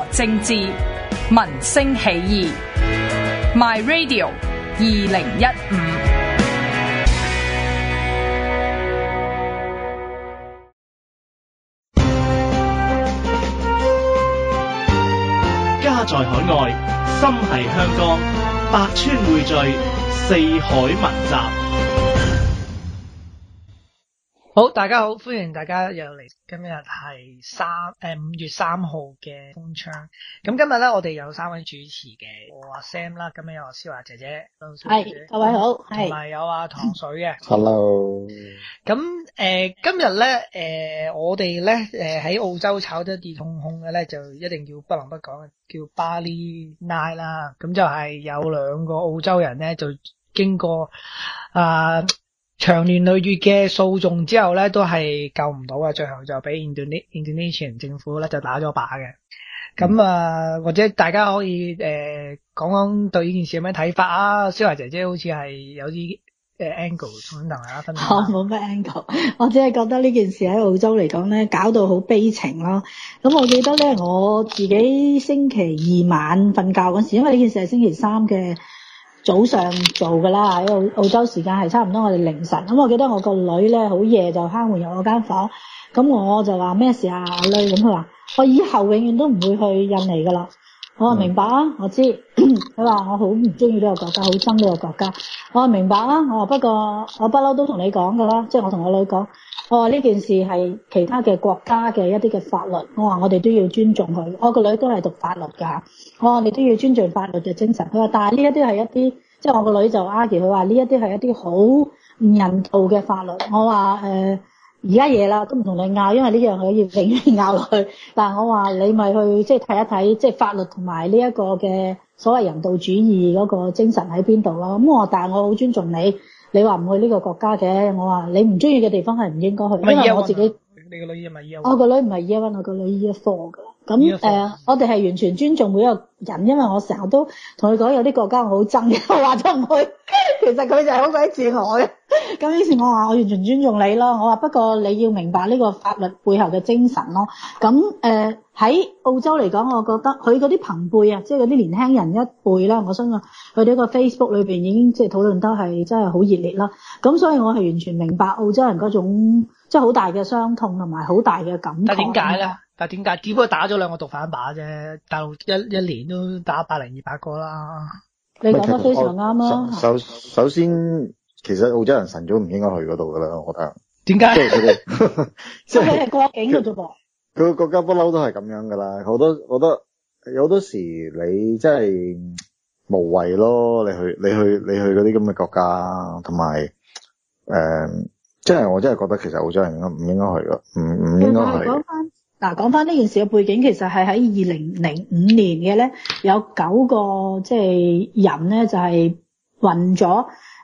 政治，民聲起義。My Radio 2015。 家在海外，心繫香港，百川匯聚，四海文集。 好，大家好，歡迎大家又嚟。今日係5月3號嘅風窗。咁今日咧，我哋有3位主持嘅，我阿 Sam 啦，今日有阿蕭華姐姐， 係各位好， 同埋有阿糖水嘅。 Hello。 咁今日咧，我哋咧喺澳洲炒得熱烘烘嘅咧，就一定要不能不講嘅，叫 Bali Night 啦。咁就係有2個澳洲人咧，就經過長年累月嘅訴訟之後咧，都係救唔到嘅，最後就俾 Indonesian 政府咧就打咗靶嘅。咁或者大家可以講講對呢件事有咩睇法啊？蕭華姐姐好似係有啲angle 同大家分享。 冇乜 angle， 我只係覺得呢件事喺澳洲嚟講咧，搞到好悲情咯。咁我記得咧，我自己星期2晚瞓覺嗰時，因為呢件事係星期3嘅早上做噶啦，喺澳洲時間係差唔多我哋凌晨。咁我記得我個女咧好夜就敲門入我間房，咁我就話咩事啊女？咁佢話我以後永遠都唔會去印尼噶啦。我話明白啊，我知。佢話我好唔中意呢個國家，好憎呢個國家。我話明白啊，我話不過我不嬲都同你講噶啦，即係我同我女講，我話呢件事係其他嘅國家嘅一啲嘅法律，我話我哋都要尊重佢。我個女都係讀法律噶，我話你都要尊重法律嘅精神。佢話但係呢一啲係一啲，即係我個女就 argue，佢話呢一啲係一啲好唔人道嘅法律。我話而家夜啦，都唔同你拗，因為呢樣可以永遠拗落去。但係我話你咪去即係睇一睇，即係法律同埋呢一個嘅所謂人道主義嗰個精神喺邊度咯。咁我話但係我好尊重你，你話唔去呢個國家嘅，我話你唔中意嘅地方係唔應該去，因為我自己。 你個女係咪 Year 1？ 我個女唔係 Year 1，我個女 Year 4噶。咁我哋係完全尊重每一個人，因為我成日都同佢講有啲國家我好憎嘅，我話咗唔去，其實佢就係好鬼自我嘅。咁於是我話我完全尊重你咯，我話不過你要明白呢個法律背後嘅精神咯。咁喺澳洲嚟講，我覺得佢嗰啲朋輩啊，即係嗰啲年輕人一輩啦，我相信佢哋個 Facebook 裏邊已經即係討論得係真係好熱烈啦。咁所以我係完全明白澳洲人嗰種即係好大嘅傷痛同埋好大嘅感覺。 但點解咧？只不過打咗2個毒販靶啫，大陸一年都打10200個啦。 你講得非常啱啦。 首先，其實澳洲人晨早唔應該去嗰度噶啦，我覺得。 點解？ 即係佢哋， 即係佢係過境嘅啫噃。 佢個國家不嬲都係咁樣噶啦，好多有好多時你真係無謂咯，你去嗰啲咁嘅國家，同埋即係我真係覺得其實澳洲人唔應該去噶，唔應該去。 講翻呢件事嘅背景，其實係喺2005年嘅咧，有9個即係人咧就係運咗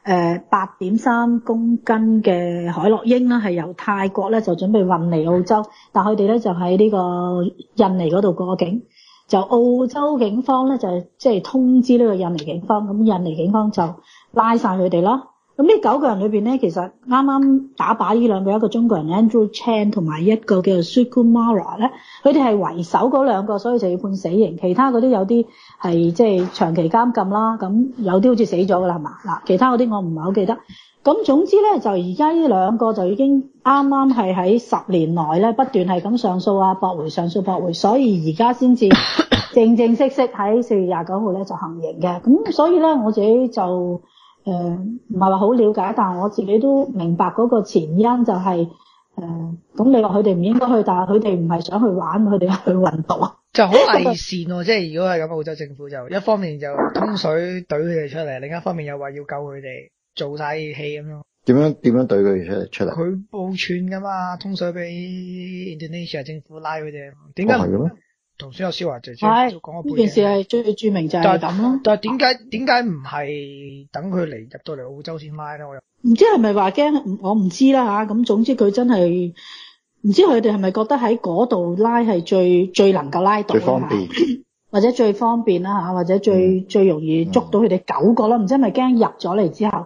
8.3公斤嘅海洛因啦，係由泰國咧就準備運嚟澳洲，但佢哋咧就喺呢個印尼嗰度過境，就澳洲警方咧就即係通知呢個印尼警方，咁印尼警方就拉晒佢哋啦。咁呢9個人裏邊咧，其實啱啱打靶呢2個，一個中國人 Andrew Chan 同埋一個叫做 Sukumara 咧，佢哋係為首嗰2個，所以就要判死刑。其他嗰啲有啲係即係長期監禁啦，咁有啲好似死咗噶啦，係嘛？嗱，其他嗰啲我唔係好記得。咁總之咧，就而家呢2個就已經啱啱係喺10年內咧不斷係咁上訴啊，駁回上訴駁回，所以而家先至正正式式喺4月29號咧就行刑嘅。咁所以咧我自己就唔係話好了解，但係我自己都明白嗰個前因就係咁你話佢哋唔應該去，但係佢哋唔係想去玩，佢哋去運動， 就好偽善喎。即係如果係咁，澳洲政府就一方面就通水懟佢哋出嚟，另一方面又話要救佢哋，做晒戲咁樣。點樣懟佢出嚟？ 佢報串噶嘛，通水俾 Indonesia 政府拉佢哋。點解係嘅咩？頭先有蕭華姐姐講個背景，呢件事係最著名就係咁咯。但係點解唔係等佢嚟入到嚟澳洲先拉咧？我又唔知係咪話驚，我唔知啦吓。咁總之佢真係唔知佢哋係咪覺得喺嗰度拉係最能夠拉到最方便，或者最方便啦吓，或者最容易捉到佢哋9個啦。唔知係咪驚入咗嚟之後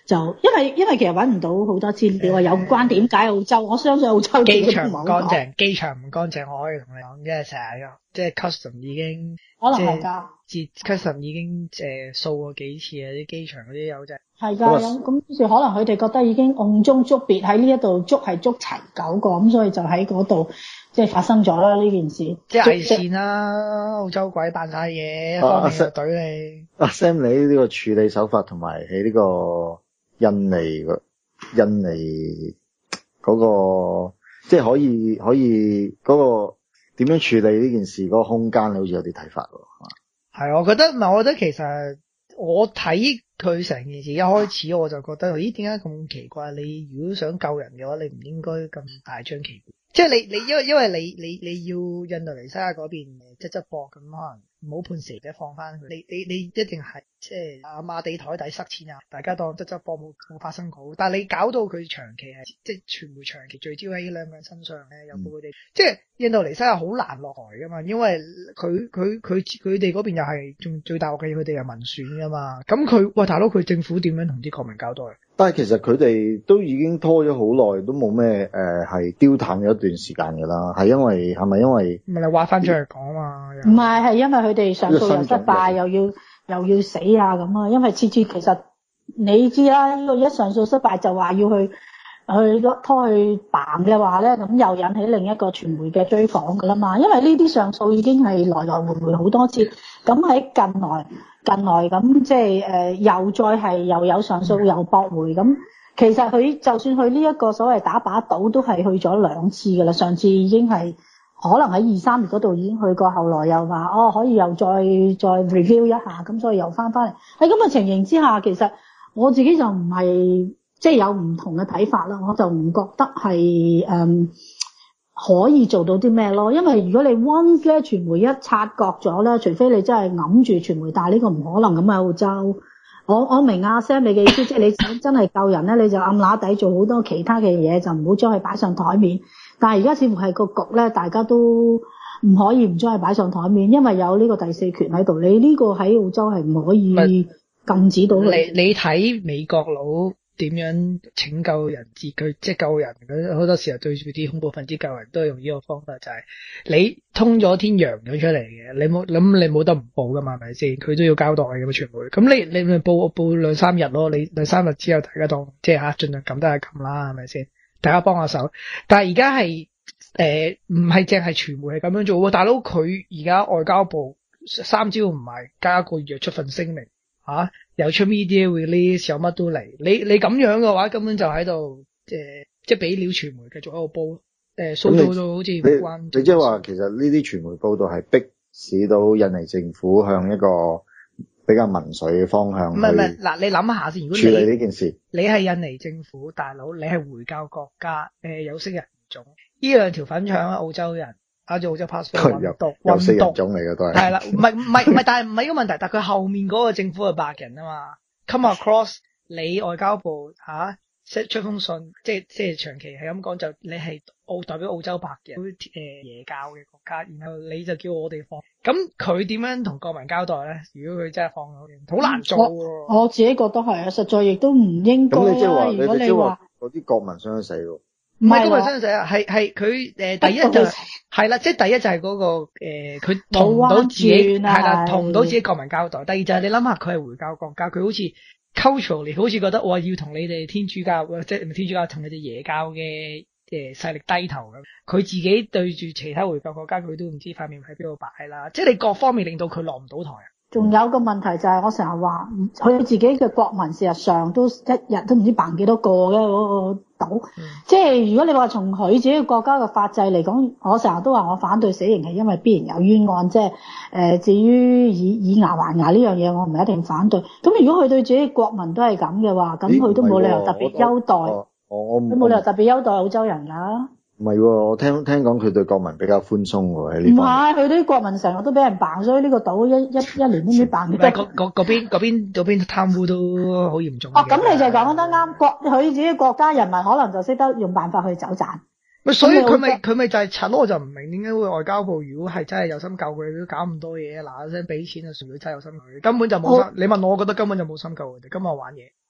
就因為其實揾唔到好多資料有關點解澳洲，我相信澳洲自己機場唔都冇講乾淨，機場唔乾淨，我可以同你講，因為成日即係 custom 已經可能係㗎。 custom 已經掃過幾次啊！啲機場嗰啲友仔係㗎，咁於是可能佢哋覺得已經甕中捉鱉喺呢一度捉係捉齊9個，咁所以就喺嗰度即係發生咗啦呢件事。 即係偽善啦，澳洲鬼扮晒嘢，一方面就懟你。 阿 Sam，你呢個處理手法同埋喺呢個印尼嗰個，即係可以嗰個點樣處理呢件事嗰個空間，你好似有啲睇法喎。 係，我覺得其實我睇佢成件事一開始我就覺得，咦，點解咁奇怪？你如果想救人嘅話，你唔應該咁大張旗鼓。即係你因為你要印度尼西亞嗰邊側膊咁，可能唔好判蛇仔放翻佢。你一定係即係馬地台底塞錢啊！大家當側膊冇發生過。但係你搞到佢長期係即係傳媒長期聚焦喺呢兩個人身上咧，又報佢哋即係印度尼西亞好難落台噶嘛，因為佢哋嗰邊又係仲最大鑊嘅，佢哋係民選噶嘛。咁佢大佬佢政府點樣同啲國民交代？ 但係其實佢哋都已經拖咗好耐，都冇咩係丟淡咗一段時間㗎啦。係咪因為唔係你挖翻出嚟講嘛？ 唔係因為佢哋上訴又失敗，又要死啊咁啊！因為次其實你知啦，呢個一上訴失敗就話要去拖去辦嘅話咧，咁又引起另一個傳媒嘅追訪㗎啦嘛。因為呢啲上訴已經係來來回回好多次，咁喺近來咁即係又有上訴又駁回咁。其實佢就算去呢一個所謂打靶島都係去咗2次㗎啦。上次已經係可能喺2、3月嗰度已經去過，後來又話可以又再 review 一下，咁所以又翻嚟。喺咁嘅情形之下，其實我自己就唔係即係有唔同嘅睇法啦。我就唔覺得係可以做到啲咩咯。因為如果你 once 咧傳媒一察覺咗咧，除非你真係揞住傳媒，但係呢個唔可能咁喺澳洲。我明阿 Sam 你嘅意思，即係你想真係救人咧，你就暗揦底做好多其他嘅嘢，就唔好將佢擺上台面。但係而家似乎係個局咧，大家都唔可以唔將佢擺上台面，因為有呢個第四權喺度。你呢個喺澳洲係唔可以禁止到佢。你睇美國佬點樣拯救人質，佢即係救人，好多時候對住啲恐怖分子救人都係用呢個方法，就係你通咗天揚咗出嚟嘅，你冇得唔報噶嘛，係咪先？佢都要交代嘅嘛，傳媒。咁你咪報2-3日咯，你2-3日之後大家當即係盡量撳得係撳啦，係咪先？大家幫下手。但係而家係唔係淨係傳媒係咁樣做喎，大佬佢而家外交部3朝唔埋加個月出份聲明又出 media release 有乜都嚟，你咁樣嘅話根本就喺度即係俾料傳媒繼續喺度煲掃到好似唔關。 你即係話其實呢啲傳媒報道係逼使到印尼政府向一個比較民粹嘅方向。唔係嗱，你諗下先，如果處理呢件事， 你係印尼政府大佬，你係回教國家，有色人種，呢兩條粉腸澳洲人。攞住澳洲 passport 有色人種嚟嘅都係。係啦， 唔係，但係唔係呢個問題，但係佢後面嗰個政府係白人啊嘛 ，come across 你外交部出封信，即係長期係咁講，就你係代表澳洲白人耶教嘅國家，然後你就叫我哋放，咁佢點樣同國民交代咧？如果佢真係放咗，好難做喎。 我自己覺得係啊，實在亦都唔應該。 咁你即係話， 如果你話嗰啲國民想死喎？ 唔係國民想死啊，係佢第一就係啦，即係第一就係嗰個佢同唔到自己係啦，同唔到自己國民交代。第二就係你諗下，佢係回教國家，佢好似 culturally 好似覺得我要同你哋天主教，即係唔係天主教，同你哋耶教嘅勢力低頭咁。佢自己對住其他回教國家，佢都唔知塊面喺邊度擺啦。即係你各方面令到佢落唔到台。 仲有個問題就係我成日話，佢自己嘅國民事實上都一日都唔知辦幾多個嘅嗰個島。即係如果你話從佢自己嘅國家嘅法制嚟講，我成日都話我反對死刑係因為必然有冤案。即係至於以牙還牙呢樣嘢，我唔係一定反對。咁如果佢對自己國民都係咁嘅話，咁佢都冇理由特別優待。佢冇理由特別優待澳洲人㗎。 唔係喎，我聽講佢對國民比較寬鬆喎喺呢方面。唔係，佢啲國民成日都俾人辦，所以呢個島一年都唔知辦幾多。 嗰邊貪污都好嚴重。 咁你就講得啱，佢自己國家人民可能就識得用辦法去走盞。 所以佢咪就係柒咯，我就唔明點解會外交部如果係真係有心救佢，都搞咁多嘢，嗱一聲俾錢啊，純粹真係有心救佢，根本就冇心。你問我覺得根本就冇心救佢哋，今日玩嘢。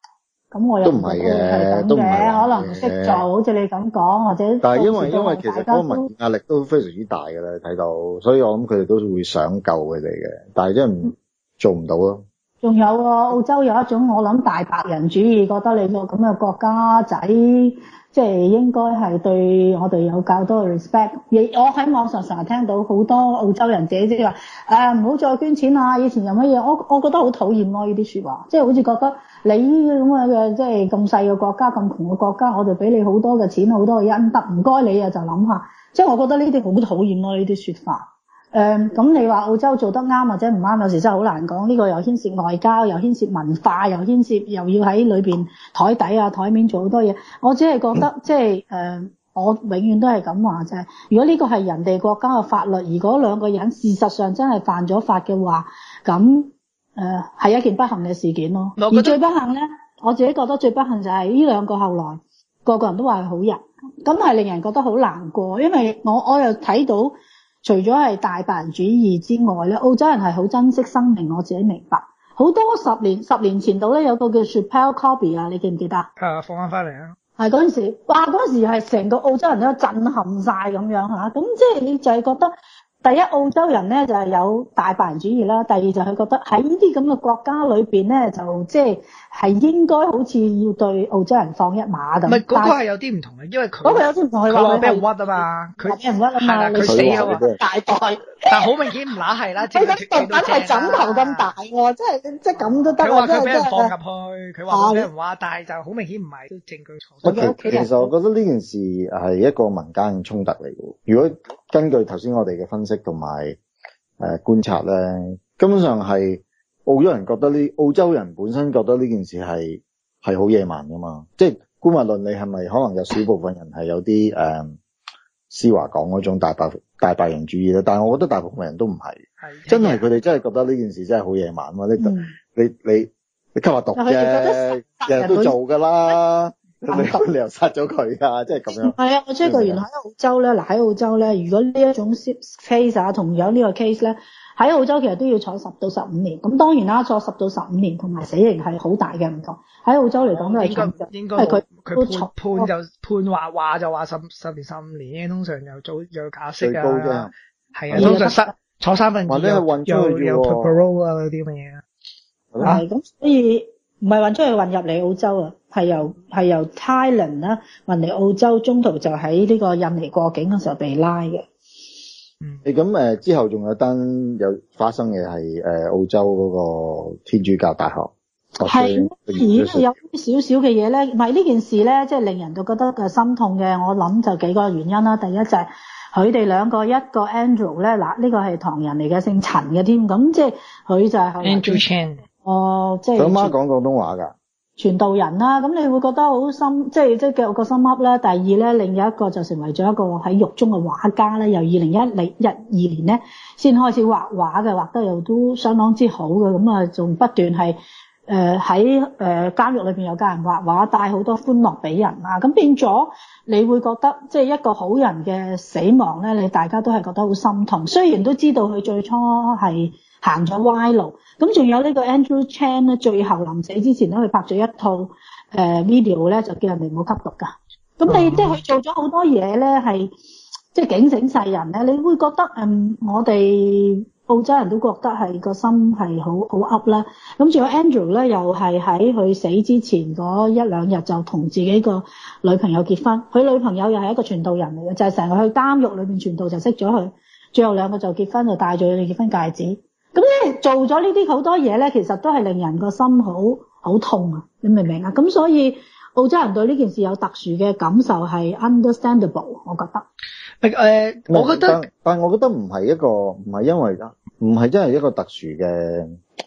咁我又都唔係嘅，都唔係可能識做，好似你咁講，或者但係因為其實嗰個民民壓力都非常之大嘅啦，睇到，所以我諗佢哋都會想救佢哋嘅，但係真係做唔到咯。 仲有澳洲有一種我諗大白人主義，覺得你個咁嘅國家仔，即係應該係對我哋有較多嘅 respect。我喺網上成日聽到好多澳洲人自己即係話唔好再捐錢啦，以前有乜嘢，我覺得好討厭咯呢啲說話，即係好似覺得你咁嘅即係咁細嘅國家，咁窮嘅國家，我哋俾你好多嘅錢，好多嘅恩德，唔該你啊就諗下，即係我覺得呢啲好討厭咯呢啲說法。咁你話澳洲做得啱或者唔啱，有時真係好難講。呢個又牽涉外交，又牽涉文化，又牽涉又要喺裏邊台底啊台面做好多嘢。我只係覺得即係我永遠都係咁話啫。如果呢個係人哋國家嘅法律，如果兩個人事實上真係犯咗法嘅話，咁係一件不幸嘅事件咯。而最不幸咧，我自己覺得最不幸就係呢兩個後來個個人都話係好人，咁係令人覺得好難過。因為我又睇到。除咗係大白人主義之外咧，澳洲人係好珍惜生命，我自己明白。好多十年前度咧有個叫 Schapelle Corby 啊，你記唔記得？ 放翻嚟啊！ 係嗰陣時，哇！嗰陣時係成個澳洲人都震撼晒咁樣吓，咁即係你就係覺得。第一，澳洲人咧就係有大白人主義啦，第二就係覺得喺呢啲咁嘅國家裏邊咧，就即係應該好似要對澳洲人放一馬咁。 唔係嗰個係有啲唔同嘅，因為佢嗰個有啲唔同，佢話俾人屈啊嘛，佢俾人屈啊嘛， 佢死啊嘛， 大袋， 但好明顯唔乸係啦， 佢嗰啲毒品係枕頭咁大喎，即係咁都得啊！ 佢話佢俾人放入去，佢話俾人話，但係就好明顯唔係證據。 其實我覺得呢件事係一個民間衝突嚟嘅。如果根據頭先我哋嘅分析同埋觀察咧，根本上係澳洲人本身覺得呢件事係好野蠻噶嘛。即係姑勿論你係咪可能有少部分人係有啲思華講嗰種大白人主義咧？但係我覺得大部分人都唔係，真係佢哋真係覺得呢件事真係好野蠻嘛。你吸下毒啫，日日都做噶啦。你又殺咗佢啊！即係咁樣。係啊，我知道原來喺澳洲咧， 喺澳洲咧，如果呢一種 case 啊，同樣呢個 case 咧，喺澳洲其實都要坐10到15年。咁當然啦，坐10到15年同埋死刑係好大嘅唔同。喺澳洲嚟講都係重嘅， 應該佢判就話就話10年15年，通常又假釋啊， 最高啫。 係啊，通常坐3分2，或者係運出去有 parole 啊嗰啲咁嘅嘢。 係咁，所以唔係運出去運入嚟澳洲啊。係由 Thailand 啦運嚟澳洲，中途就喺呢個印尼過境嘅時候被拉嘅。 咁之後仲有單有發生嘅係澳洲嗰個天主教大學。 係，而有少少嘅嘢咧，唔係呢件事咧，即係令人都覺得心痛嘅。我諗就幾個原因啦。第一就係佢哋兩個，一個 Andrew 咧，嗱呢個係唐人嚟嘅，姓陳嘅添。咁即係佢就係 Andrew Chan。 即係佢阿媽講廣東話㗎。傳道人啦，咁你會覺得好心，即係叫個心噏啦。第二咧，另一個就成為咗一個喺獄中嘅畫家咧。由2012年咧先開始畫畫嘅，畫得又都相當之好嘅。咁啊，仲不斷係喺監獄裏邊有教人畫畫，帶好多歡樂俾人啊。咁變咗你會覺得即係一個好人嘅死亡咧，你大家都係覺得好心痛。雖然都知道佢最初係行咗歪路，咁仲有呢個 Andrew Chan 咧，最後臨死之前咧，佢拍咗一套video 咧，就叫人哋唔好吸毒噶。咁你即係佢做咗好多嘢咧，係即係警醒世人咧。你會覺得我哋澳洲人都覺得係個心係好噏啦。咁仲有 Andrew 咧，又係喺佢死之前嗰1-2日就同自己個女朋友結婚。佢女朋友又係一個傳道人嚟嘅，就係成日去監獄裏面傳道，就識咗佢。最後兩個就結婚，就戴咗佢哋結婚戒指。咁你做咗呢啲好多嘢咧，其實都係令人個心好痛啊！你明唔明啊？咁所以澳洲人對呢件事有特殊嘅感受係 understandable， 我覺得。 我覺得， 但係我覺得唔係真係一個特殊嘅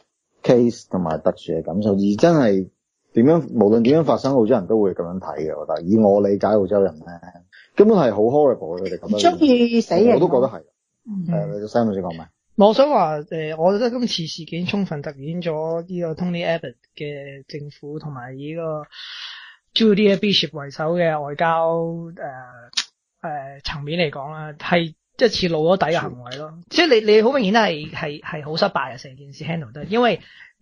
case 同埋特殊嘅感受，而真係無論點樣發生，澳洲人都會咁樣睇嘅。我覺得，以我理解澳洲人咧，根本係好 horrible 嘅，佢哋覺得。 中意死人。 我都覺得係。你Sam先講咩？ 我想話我覺得今次事件充分突顯咗呢個 Tony Abbott 嘅政府同埋以呢個 Julia Bishop 為首嘅外交層面嚟講啦，係一次露咗底嘅行為咯。即係你好明顯係好失敗啊！成件事 handle 得，因為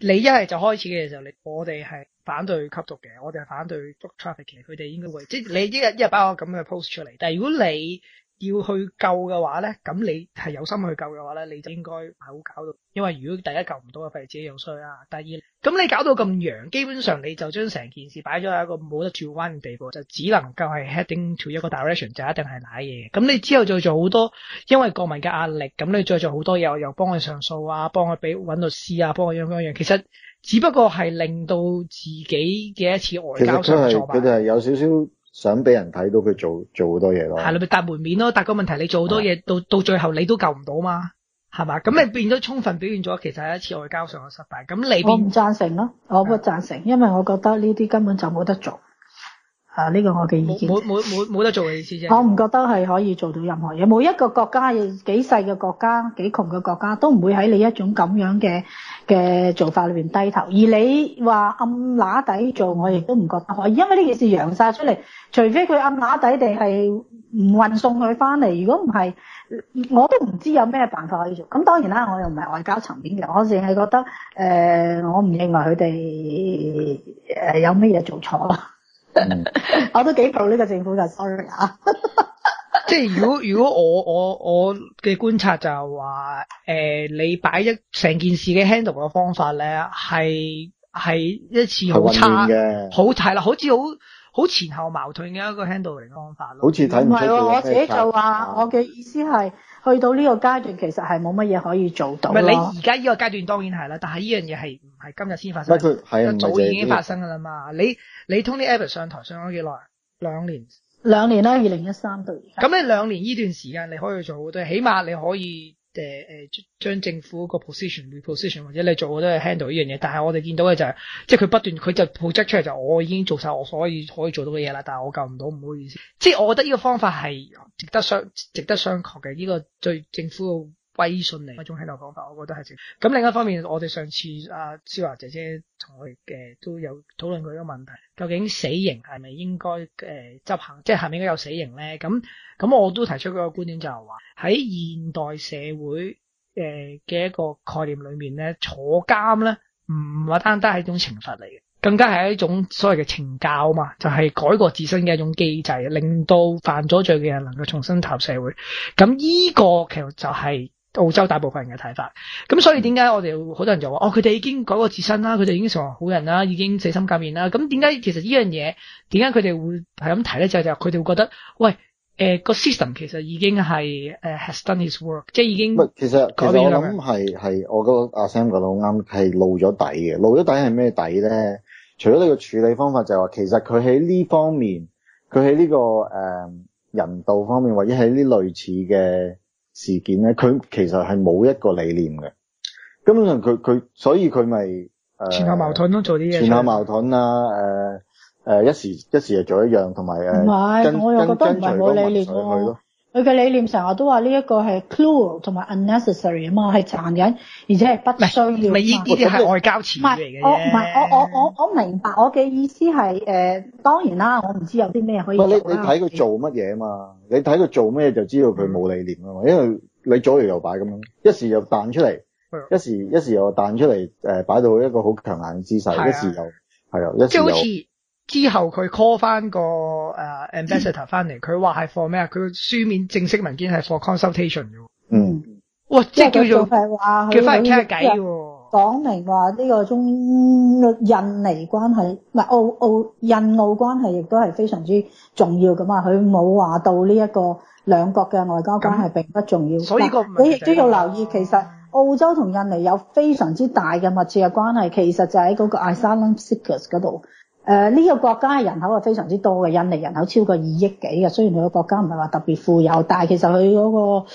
你一係就開始嘅時候，我哋係反對吸毒嘅，我哋係反對 drug trafficking，佢哋應該會，即係你一日擺個咁嘅 post 出嚟。但係如果你要去救嘅話咧，咁你係有心去救嘅話咧，你就應該係好搞到，因為如果第一救唔到嘅，譬如自己又衰啦。第二，咁你搞到咁揚，基本上你就將成件事擺咗喺一個冇得轉彎嘅地步，就只能夠係 heading to 一個 direction， 就一定係瀨嘢。咁你之後再做好多，因為國民嘅壓力，咁你再做好多嘢，又幫佢上訴啊，幫佢揾律師啊，幫佢樣，其實只不過係令到自己嘅一次外交上嘅挫敗。 佢哋係有少少想俾人睇到佢做好多嘢咯。係你咪搭門面咯，但個問題你做好多嘢，到最後你都救唔到嘛，係嘛？咁你變咗充分表現咗，其實係一次外交上嘅失敗。咁你我唔贊成咯，我不贊成，因為我覺得呢啲根本就冇得做。呢個我嘅意見。 冇得做嘅意思啫。 我唔覺得係可以做到任何嘢。每一個國家，幾細嘅國家，幾窮嘅國家，都唔會喺你一種咁樣嘅做法裏邊低頭。而你話暗揦底做，我亦都唔覺得可以，因為呢件事揚晒出嚟，除非佢暗揦底地係唔運送佢翻嚟，如果唔係，我都唔知有咩辦法可以做。咁當然啦，我又唔係外交層面嘅，我淨係覺得我唔認為佢哋有咩嘢做錯咯。我都幾服呢個政府嘅 sorry 啊。 即係如果我嘅觀察就係話，你擺一成件事嘅 handle 嘅方法咧，係一次好差嘅，好係啦，好似好前後矛盾嘅一個 handle 嘅方法咯。 好似睇唔出。唔係我自己就話，我嘅意思係去到呢個階段，其實係冇乜嘢可以做到。 唔係你而家呢個階段當然係啦，但係呢樣嘢係唔係今日先發生？佢早已經發生噶啦嘛。你 Tony Abbott 上台上咗幾耐？2年。2年啦，2013到而家。咁你2年呢段時間你可以做好多，起碼你可以將政府個 reposition 或者你做好多嘢 handle 呢樣嘢。但係我哋見到嘅就係，即係佢不斷佢就 project 出嚟就我已經做晒我所以可以做到嘅嘢啦，但係我救唔到，唔好意思。即係我覺得呢個方法係值得商榷嘅，呢個對政府嘅威信嚟一種 handle 方法，我覺得係值。咁另一方面，我哋上次蕭華姐姐同我哋都有討論過一個問題，究竟死刑係咪應該執行，即係係咪應該有死刑咧？咁我都提出嗰個觀點就係話喺現代社會嘅一個概念裏面咧，坐監咧唔係單單係一種懲罰嚟嘅，更加係一種所謂嘅懲教嘛，就係改過自身嘅一種機制，令到犯咗罪嘅人能夠重新踏入社會。咁呢個其實就係澳洲大部分人嘅睇法。咁所以點解我哋好多人就話佢哋已經改過自身啦，佢哋已經成為好人啦，已經洗心革面啦。咁點解其實呢樣嘢點解佢哋會係咁提咧？就佢哋會覺得喂個 system 其實已經係has done his work， 即係已經其實我諗係我覺得阿 Sam 講得好啱，係露咗底嘅。露咗底係咩底咧？除咗呢個處理方法，就係話其實佢喺呢方面，佢喺呢個人道方面，或者喺呢類似嘅事件咧，佢其實係冇一個理念嘅。根本上佢所以佢咪前後矛盾咯，做啲嘢前後矛盾啊，一時就做一樣，同埋唔係，我又覺得唔係冇理念喎。佢嘅理念成日都話呢一個係 cruel 同埋 unnecessary 啊嘛，係殘忍而且係不需要。 唔係呢啲係外交詞語嚟嘅。 我明白，我嘅意思係當然啦，我唔知有啲咩可以做啦。 你睇佢做乜嘢啊嘛？你睇佢做咩就知道佢冇理念啊嘛，因為你左搖右擺咁樣，一時又彈出嚟，一時又彈出嚟，擺到一個好強硬嘅姿勢，一時又係啊，一時又即係好似之後佢 call 翻個ambassador 翻嚟，佢話係 for 咩啊？佢書面正式文件係 for consultation 嘅。哇，即係叫做叫翻嚟傾下偈喎。 講明話呢個中印尼關係，唔係印澳關係，亦都係非常之重要噶嘛。佢冇話到呢一個兩國嘅外交關係並不重要。 所以你亦都要留意，其實澳洲同印尼有非常之大嘅密切嘅關係，其實就喺嗰個 asylum seekers 嗰度。呢個國家嘅人口係非常之多嘅，印尼人口超過2億幾嘅。雖然佢個國家唔係話特別富有，但係其實佢嗰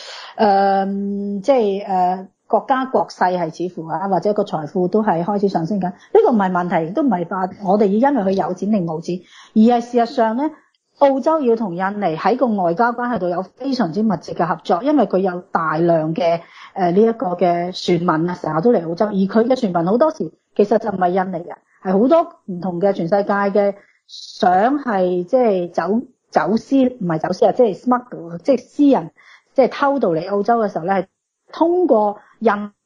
個國家國勢係似乎或者個財富都係開始上升緊。呢個唔係問題，亦都唔係話我哋要因為佢有錢定冇錢，而係事實上咧，澳洲要同印尼喺個外交關係度有非常之密切嘅合作，因為佢有大量嘅呢一個嘅船民啊，成日都嚟澳洲，而佢嘅船民好多時其實就唔係印尼人。係好多唔同嘅全世界嘅想係即係走私，唔係走私啊，即係 smuggle，即係私人即係偷渡嚟澳洲嘅時候咧，係通過印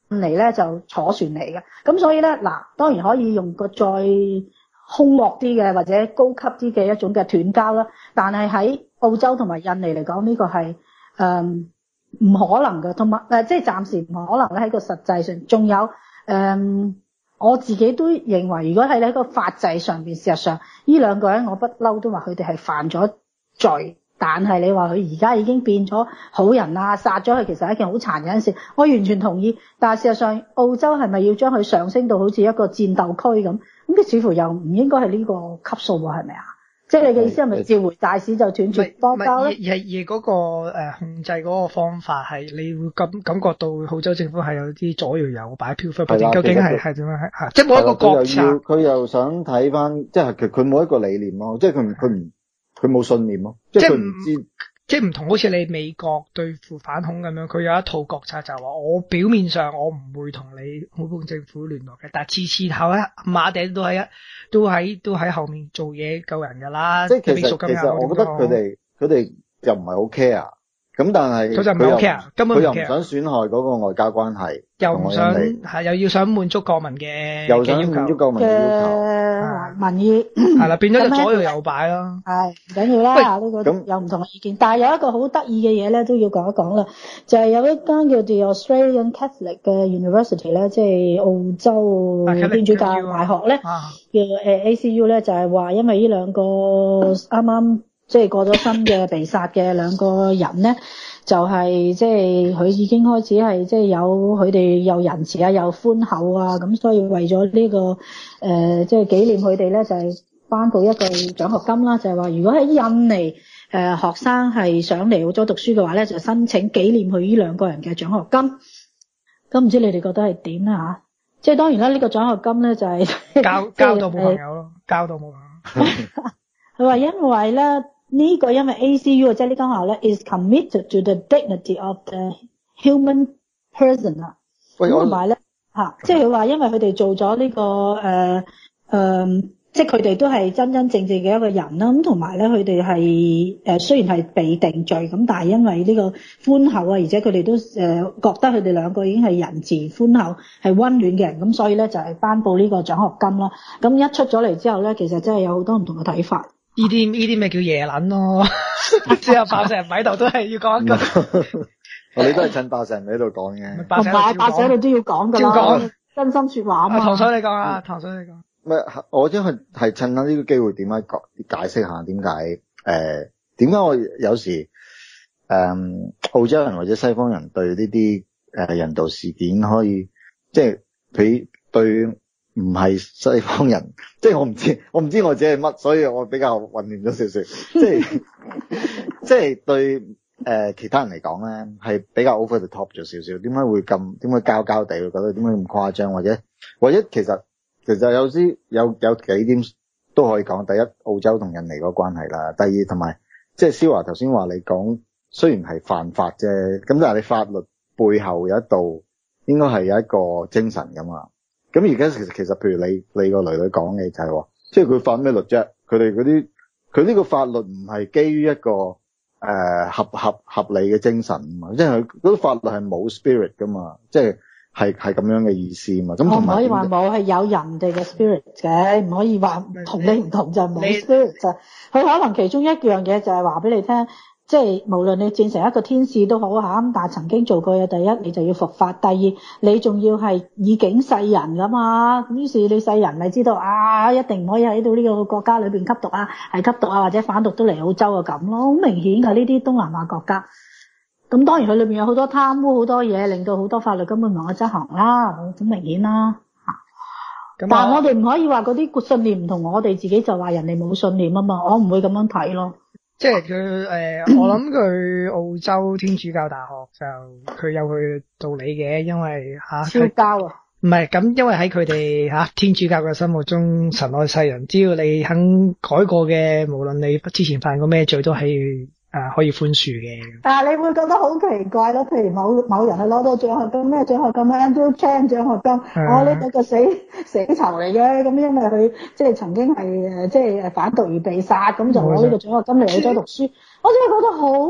尼咧就坐船嚟嘅，咁所以咧嗱，當然可以用個再兇惡啲嘅或者高級啲嘅一種嘅斷交啦，但係喺澳洲同埋印尼嚟講呢個係唔可能嘅，同埋即係暫時唔可能咧喺個實際上，仲有我自己都認為，如果係喺個法制上邊，事實上呢兩個人我不嬲都話佢哋係犯咗罪，但係你話佢而家已經變咗好人啊，殺咗佢其實係一件好殘忍嘅事，我完全同意。但係事實上澳洲係咪要將佢上升到好似一個戰鬥區咁？咁佢似乎又唔應該係呢個級數喎，係咪啊？即係你嘅意思係咪召回大使就斷絕邦交咧？ 而嗰個控制嗰個方法係你會感覺到澳洲政府係有啲左搖右擺飄忽不定，究竟係點樣係？即係冇一個國策。 佢又想睇翻，即係佢冇一個理念咯，即係佢冇信念咯，即係佢唔知。 即係唔同好似你美國對付反恐咁樣，佢有一套國策就係話我表面上我唔會同你澳洲政府聯絡嘅，但係次後咧馬頂都喺後面做嘢救人㗎啦。 即係其實我覺得佢哋又唔係好 care，咁但係佢就唔係好 care，根本唔 care，佢又唔想損害嗰個外交關係， 又唔想係又要想滿足國民嘅又想滿足國民嘅要求民意係啦，變咗就左搖右擺咯。 係唔緊要啦，呢個有唔同嘅意見，但係有一個好得意嘅嘢咧都要講一講啦，就係有一間叫 The Australian Catholic 嘅 University 咧，即係澳洲天主教大學咧，叫ACU 咧，就係話因為呢兩個啱啱即係過咗身嘅被殺嘅兩個人咧，就係即係佢已經開始係即係有佢哋又仁慈啊又寬厚啊，咁所以為咗呢個即係紀念佢哋咧，就係頒布一個獎學金啦，就係話如果喺印尼學生係想嚟澳洲讀書嘅話咧，就申請紀念佢呢兩個人嘅獎學金。咁唔知你哋覺得係點啦吓？即係當然啦，呢個獎學金咧就係交到冇朋友咯，交到冇朋友。 佢話因為咧。呢個因為 ACU 即係呢間學校咧 is committed to the dignity of the human person 啊，同埋咧即係佢話因為佢哋做咗呢個即係佢哋都係真真正正嘅一個人啦，咁同埋咧佢哋係雖然係被定罪咁，但係因為呢個寬厚啊，而且佢哋都覺得佢哋兩個已經係仁慈寬厚係溫暖嘅人，咁所以咧就係頒布呢個獎學金啦。咁一出咗嚟之後咧，其實真係有好多唔同嘅睇法。 呢啲咪叫耶撚咯，之後爆石人喺度都係要講一句。 我哋都係趁爆石人喺度講嘅， 同埋爆石人都要講㗎啦，真心說話啊嘛。 唐水你講啊，唐水你講。 唔係，我真係趁下呢個機會點解釋下點解我有時澳洲人或者西方人對呢啲人道事件可以即係佢對唔係西方人，即係我唔知我自己係乜，所以我比較混亂咗少少，即係對其他人嚟講咧係比較 over the top 咗少少。點解膠地會覺得點解咁誇張，或者其實有幾點都可以講。第一，澳洲同印尼嗰個關係啦；第二，同埋即係蕭華頭先話你講，雖然係犯法啫，咁但係你法律背後有一度應該係有一個精神噶嘛。咁而家其實譬如你個女講嘅就係話，即係佢犯咩律啫？佢呢個法律唔係基於一個合理嘅精神啊嘛，即係佢嗰個法律係冇 spirit 噶嘛，即係咁樣嘅意思嘛。咁同埋我唔可以話冇，係有人哋嘅 spirit 嘅，唔可以話同你唔同就冇 spirit 就。佢可能其中一樣嘢就係話俾你聽。即係無論你變成一個天使都好吓，咁但係曾經做過嘅，第一你就要伏法，第二你仲要係以警世人噶嘛，咁於是你世人咪知道一定唔可以喺到呢個國家裏邊吸毒啊，係吸毒啊或者販毒都嚟澳洲啊咁咯，好明顯㗎呢啲東南亞國家。咁當然佢裏面有好多貪污好多嘢，令到好多法律根本唔能夠執行啦，好明顯啦。但係我哋唔可以話嗰啲信念唔同我哋自己就話人哋冇信念啊嘛，我唔會咁樣睇咯。 即係佢我諗佢澳洲天主教大學就佢有佢道理嘅，因為超交啊， 唔係咁，因為喺佢哋天主教嘅心目中，神愛世人，只要你肯改過嘅，無論你之前犯過咩罪，都係可以寬恕嘅。 但係你會覺得好奇怪咯，譬如某人係攞到獎學金，咩獎學金 Andrew Chan 獎學金，呢個個死囚嚟嘅，咁因為佢即係曾經係即係反毒而被殺，咁就攞呢個獎學金嚟澳洲讀書，我真係覺得好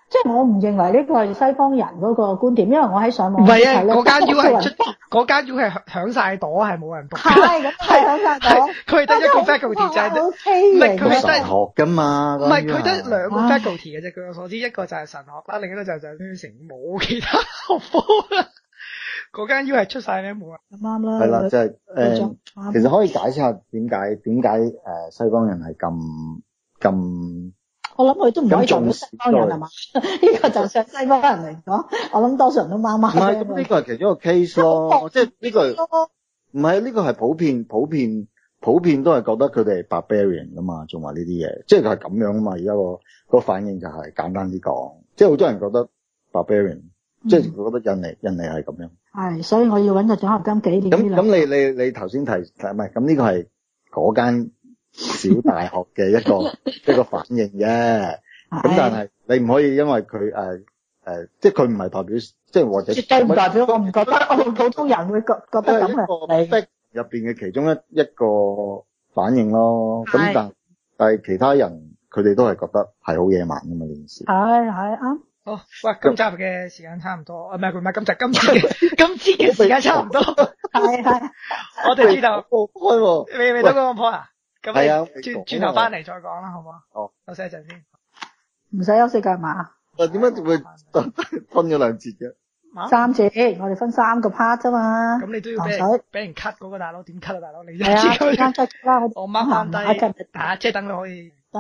即係我唔認為呢個係西方人嗰個觀點，因為我喺上網唔係啊， 睇呢嗰間 U 係多數人嗰間 U 係響晒朵，係冇人讀。 係咁係響晒朵， 佢係得一個 faculty 就係得， OK 唔係佢係神學㗎嘛， 唔係佢得得兩個 faculty 嘅啫。據我所知，一個就係神學啦，另一個就係成冇其他學科啦。嗰間 U 係出晒名冇人。 啱啦。 係啦，即係啱其實可以解釋下點解西方人係咁我諗佢都唔可以代表西方人咁係嘛？呢個就算西方人嚟講，我諗多數人都媽媽唔係咁呢個係其中一個 case 咯，即係呢個唔係呢個係普遍都係覺得佢哋係 barbarian 噶嘛，做埋呢啲嘢，即係佢係咁樣啊嘛。而家個反應就係簡單啲講，即係好多人覺得 barbarian，即係覺得印尼係咁樣。 係，所以我要揾個獎學金紀念呢兩個。 咁你頭先提唔係咁呢個係嗰間小大學嘅一個反應啫。咁但係你唔可以因為佢即係佢唔係代表，即係或者絕對唔代表，我唔覺得我哋普通人會覺得咁嘅你。 入邊嘅其中一個反應咯。咁但係其他人佢哋都係覺得係好野蠻㗎嘛呢件事。 係啱。 好，喂，今集嘅時間差唔多，唔係今次嘅時間差唔多。 係。 我哋轉頭開喎， 未到個 point 啊？咁係啊， 轉頭翻嚟再講啦，好唔好啊？ 哦， 休息一陣先。 唔使休息㗎嘛？ 點解會分咗兩節嘅 ？3節，我哋分3個 part 啫嘛。 咁你都要俾人 cut 嗰個大佬，點 cut 啊大佬？你係啊，cut 啦， 我 mark 翻低，即係等佢可以得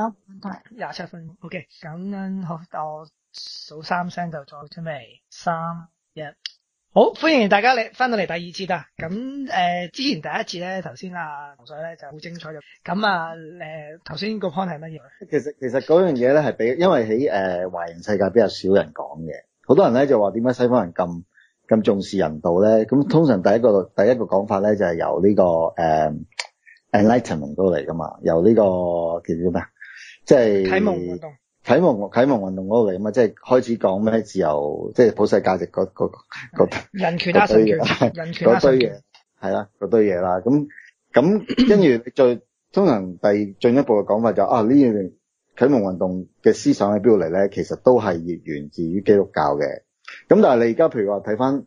27分。OK， 咁樣好，我數3聲就再準備3、1。好，歡迎大家翻到嚟第二節啦。咁之前第一節咧，頭先洪水咧就好精彩嘅。咁頭先個 point 係乜嘢？ 其實嗰樣嘢咧係因為喺華人世界比較少人講嘅，好多人咧就話點解西方人咁重視人道咧？咁通常第一個講法咧就係由呢個Enlightenment 嗰度嚟噶嘛，由呢個叫做咩啊？即係啟蒙運動嗰度嚟啊嘛，即係開始講咩自由，即係普世價值嗰人權啊、神權、人權啊、神權， 係啦，嗰堆嘢啦。咁跟住再通常進一步嘅講法就呢樣啟蒙運動嘅思想喺邊度嚟咧？其實都係源自於基督教嘅。咁但係你而家譬如話睇翻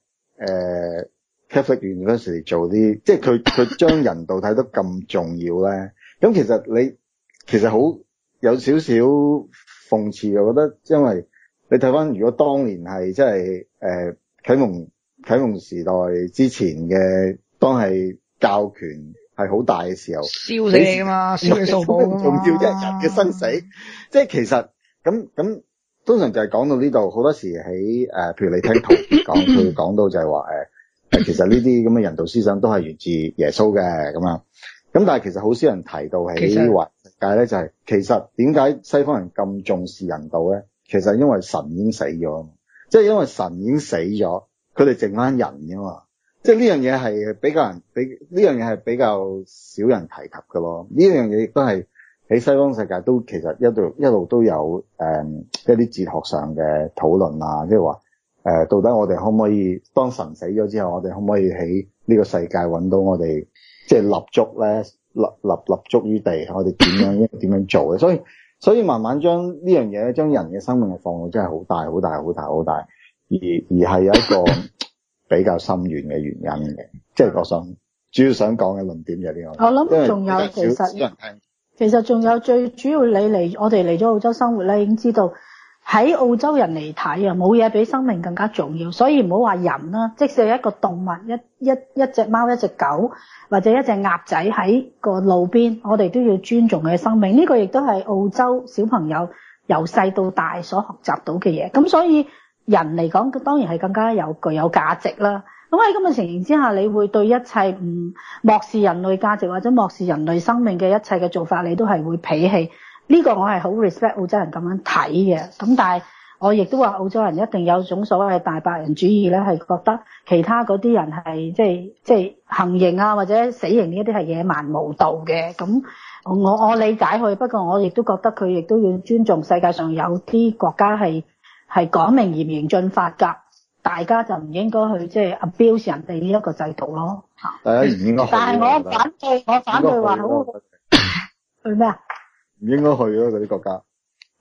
Catholic University 做啲，即係佢將人道睇得咁重要咧。咁其實好有少少諷刺，我覺得，因為你睇翻如果當年係即係啟蒙時代之前嘅，當係教權係好大嘅時候， 燒死你噶嘛，燒你數寶啊嘛， 重要即係人嘅生死。即係其實咁通常就係講到呢度，好多時喺譬如你聽圖講，佢講到就係話其實呢啲咁嘅人道思想都係源自耶穌嘅咁樣。咁但係其實好少人提到喺華世界咧，就係其實點解西方人咁重視人道咧？其實因為神已經死咗，即係因為神已經死咗，佢哋剩翻人㗎嘛。即係呢樣嘢係比較少人提及㗎咯。呢樣嘢亦都係喺西方世界都其實一路都有一啲哲學上嘅討論啊，即係話到底我哋可唔可以當神死咗之後，我哋可唔可以喺呢個世界揾到我哋即係立足於地，我哋點樣做嘅？所以慢慢將呢樣嘢咧，將人嘅生命嘅放到真係好大，而係有一個比較深遠嘅原因嘅，即係我主要想講嘅論點就係呢個。 我諗仲有其實仲有最主要，我哋嚟咗澳洲生活咧，已經知道喺澳洲人嚟睇啊，冇嘢比生命更加重要。所以唔好話人啦，即使係一個動物，一隻貓、一隻狗或者一隻鴨仔喺個路邊，我哋都要尊重佢嘅生命。呢個亦都係澳洲小朋友由細到大所學習到嘅嘢。咁所以人嚟講，當然係更加具有價值啦。咁喺咁嘅情形之下，你會對一切唔漠視人類價值或者漠視人類生命嘅一切嘅做法，你都係會鄙棄。呢個我係好 respect 澳洲人咁樣睇嘅。咁但係我亦都話澳洲人一定有種所謂嘅大白人主義咧，係覺得其他嗰啲人係即係行刑啊或者死刑呢一啲係野蠻無道嘅。咁我理解佢，不過我亦都覺得佢亦都要尊重世界上有啲國家係講明嚴刑峻法㗎。大家就唔應該去即係 abuse 人哋呢一個制度咯。 大家唔應該去。 但係我反對話好去咩啊？ 唔應該去咯，嗰啲國家。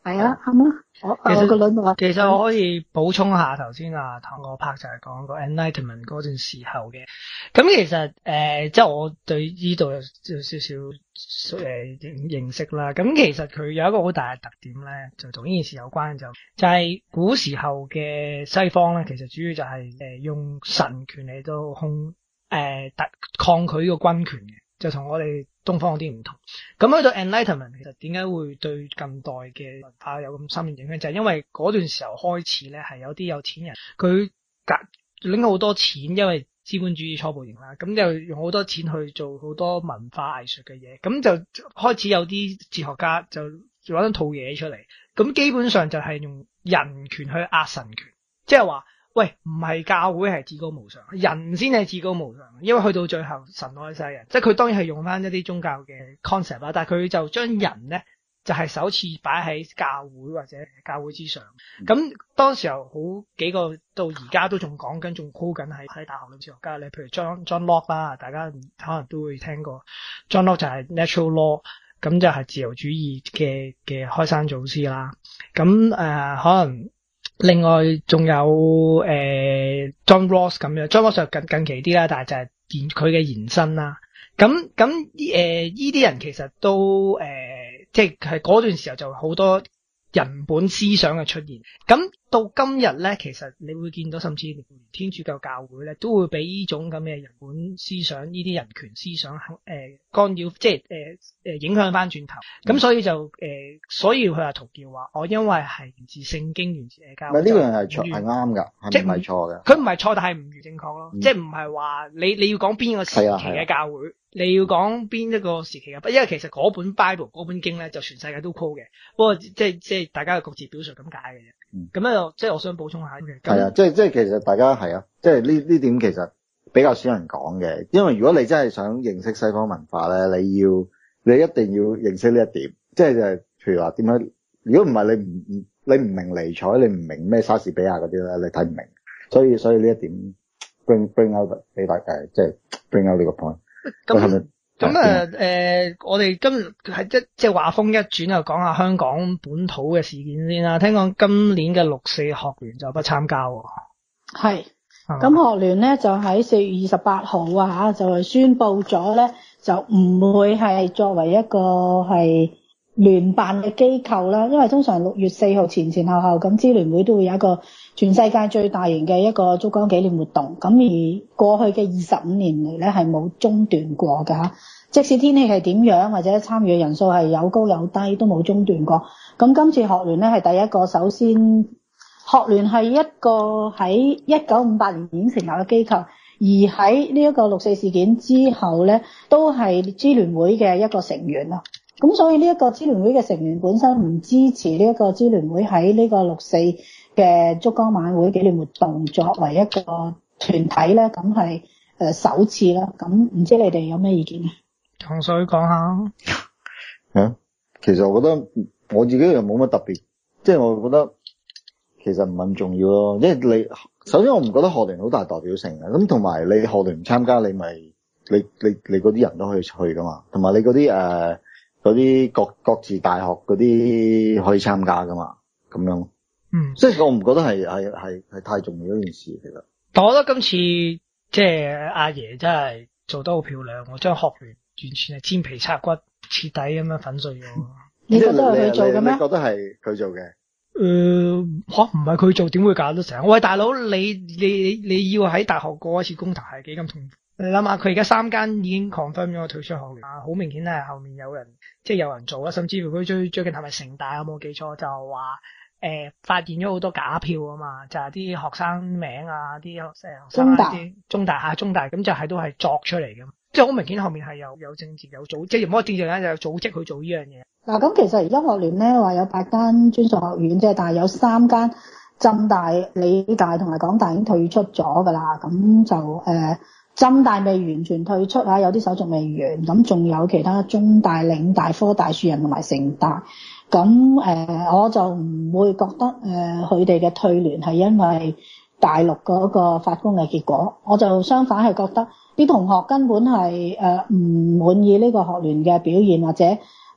係啊，啱啊。我個輪話， 其實我可以補充下頭先同我拍就係講個 Enlightenment 嗰段時候嘅。咁其實即係我對呢度有少少認識啦。咁其實佢有一個好大嘅特點咧，就同呢件事有關，就係古時候嘅西方咧，其實主要就係用神權嚟到抗拒個軍權嘅，就同我哋東方有啲唔同。咁去到 Enlightenment， 其實點解會對近代嘅文化有咁深遠影響？就係因為嗰段時候開始咧，係有啲有錢人佢拎好多錢，因為資本主義初步型啦，咁就用好多錢去做好多文化藝術嘅嘢，咁就開始有啲哲學家就做咗一套嘢出嚟。咁基本上就係用人權去壓神權，即係話，喂，唔係教會係至高無上，人先係至高無上。因為去到最後神愛世人，即係佢當然係用翻一啲宗教嘅 concept 啦，但係佢就將人咧就係首次擺喺教會或者教會之上。咁當時候好幾個到而家都仲講緊，仲 call 緊喺大學嘅哲學家咧，譬如 John Locke 啦，大家可能都會聽過。John Locke 就係 natural law， 咁就係自由主義嘅開山祖師啦。咁可能另外仲有John Rawls 咁樣，John Rawls 就近期啲啦，但係就係佢嘅延伸啦。咁依啲人其實都即係嗰段時候就好多人本思想嘅出現。咁到今日咧，其實你會見到，甚至連天主教教會咧，都會俾呢種咁嘅人本思想、呢啲人權思想干擾，即係影響翻轉頭。咁所以就所以佢話陶傑話，我因為係源自聖經，源自教會。 呢樣係啱㗎，係唔係錯嘅？ 佢唔係錯，但係唔正確咯。即係唔係話你要講邊個時期嘅教會，你要講邊一個時期嘅，因為其實嗰本 Bible 嗰本經咧，就全世界都 call 嘅。不過即係大家嘅各自表述咁解嘅啫。咁咧就即係我想補充下嘅。 係啊，即係其實大家係啊，即係呢點其實比較少人講嘅，因為如果你真係想認識西方文化咧，你一定要認識呢一點，即係譬如話點解？如果唔係你唔明尼采，你唔明咩莎士比亞嗰啲咧，你睇唔明。所以呢一點 bring out 俾大家，即係 bring out 呢個 point。 我哋今日係即係話風一轉，就講下香港本土嘅事件先啦。聽講今年嘅6四學聯就不參加喎。 係，咁學聯咧就喺4月28號啊，就係宣布咗咧，就唔會係作為一個係聯辦嘅機構啦。因為通常6月4號前後咁，支聯會都會有一個全世界最大型嘅一個燭光紀念活動。咁而過去嘅25年嚟咧係冇中斷過㗎。即使天氣係點樣，或者參與嘅人數係有高有低，都冇中斷過。咁今次學聯咧係第一個，首先學聯係一個喺1958年已經成立嘅機構，而喺呢一個6四事件之後咧，都係支聯會嘅一個成員啦。咁所以呢一個支聯會嘅成員本身唔支持呢一個支聯會喺呢個6四嘅燭光晚會紀念活動作為一個團體咧，咁係首次啦。咁唔知你哋有咩意見啊？ 同水講下。 其實我覺得我自己又冇乜特別，即係我覺得其實唔係咁重要咯。因為你首先我唔覺得學聯好大代表性嘅，咁同埋你學聯唔參加，你咪你嗰啲人都可以去噶嘛，同埋你嗰啲各自大學嗰啲可以參加噶嘛，咁樣。即係我唔覺得係太重要一件事其實。 但我覺得今次即係阿爺真係做得好漂亮，我將學聯完全係煎皮拆骨，徹底咁樣粉碎咗。 你覺得係佢做嘅咩？ 你覺得係佢做嘅？ 唔係佢做，點會搞得成？喂，大佬，你要喺大學過一次公投係幾咁痛苦？你諗下，佢而家3間已經 confirm 咗退出學聯啊，好明顯係後面有人做啦，甚至乎佢最近係咪城大有冇記錯就話發現咗好多假票啊嘛，就係啲學生名啊，啲學生啲中大咁就係都係作出嚟嘅。即係好明顯後面係有政治有組，即係唔好政治咧，就有組織去做呢樣嘢。 嗱，咁其實而家學聯咧話有8間專屬學院啫，但係有3間浸大、理大同埋港大已經退出咗噶啦。咁就浸大未完全退出啊，有啲手續未完。咁仲有其他中大、嶺大、科大、樹仁同埋城大。咁我就唔會覺得佢哋嘅退聯係因為大陸嗰個法官嘅結果，我就相反係覺得啲同學根本係唔滿意呢個學聯嘅表現，或者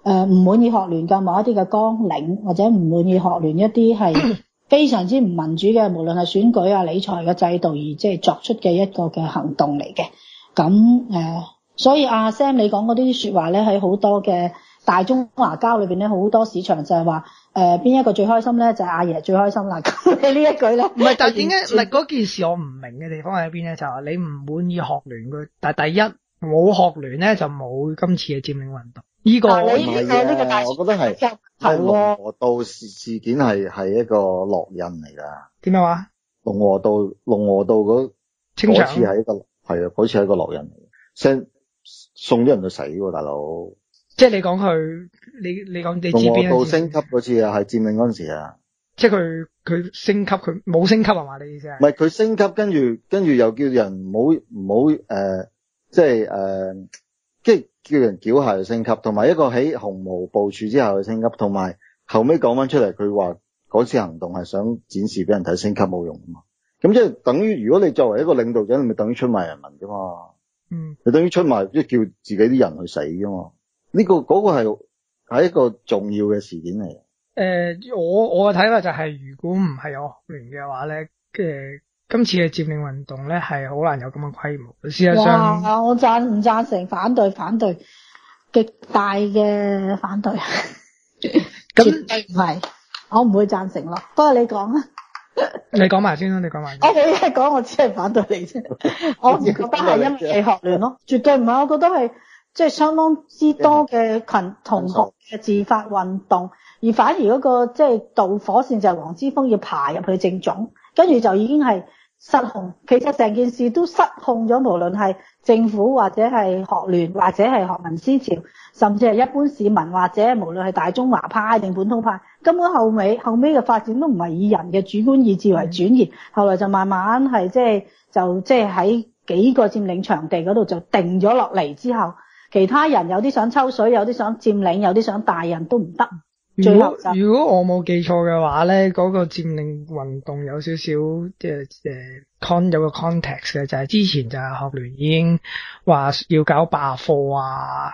唔滿意學聯嘅某一啲嘅綱領，或者唔滿意學聯一啲係非常之唔民主嘅，無論係選舉啊、理財嘅制度而即係作出嘅一個嘅行動嚟嘅。咁所以阿 Sam 你講嗰啲說話咧，喺好多嘅大中華交裏邊咧，好多市場就係話邊一個最開心咧，就係阿爺最開心啦。咁你呢一句咧， 唔係，但係點解唔係嗰件事我唔明嘅地方喺邊咧？就係話你唔滿意學聯嘅，但係第一冇學聯咧就冇今次嘅佔領運動。呢個你唔係呢個大嘅，我覺得係龍和道事件係一個烙印嚟噶。 點樣話？ 龍和道嗰清場次係一個嗰次係一個烙印嚟嘅，送啲人去死喎，大佬。 即係你講佢，你講你知邊一龍和道升級嗰次啊，係佔領嗰陣時啊。 即係佢升級，佢冇升級係嘛？你意思係？ 唔係佢升級，跟住又叫人唔好即係叫人繳械去升級，同埋一個喺紅毛部署之後去升級，同埋後尾講翻出嚟，佢話嗰次行動係想展示俾人睇升級冇用啊嘛。咁即係等於如果你作為一個領導者，你咪等於出賣人民啫嘛。你等於出賣，即係叫自己啲人去死啫嘛。嗰個係一個重要嘅事件嚟。 我嘅睇法就係，如果唔係有學聯嘅話咧，今次嘅佔領運動咧係好難有咁嘅規模。事實上， 哇！我唔贊成，反對，極大嘅反對。 咁絕對唔係，我唔會贊成咯。不過你講啦。 你講埋先啦，你講埋。 我冇嘢講，我只係反對你啫。我唔覺得係因為學聯咯，絕對唔係。我覺得係即係相當之多嘅群同學嘅自發運動，而反而嗰個即係導火線就係黃之鋒要爬入去政總，跟住就已經係失控。其實成件事都失控咗，無論係政府或者係學聯或者係學民思潮，甚至係一般市民或者無論係大中華派定本土派，根本後尾嘅發展都唔係以人嘅主觀意志為轉移，後來就慢慢係即係喺幾個佔領場地嗰度就定咗落嚟之後，其他人有啲想抽水，有啲想佔領，有啲想帶人都唔得。最後就如果我冇記錯嘅話咧，嗰個佔領運動有少少有個 context 嘅，就係之前就係學聯已經話要搞罷課啊，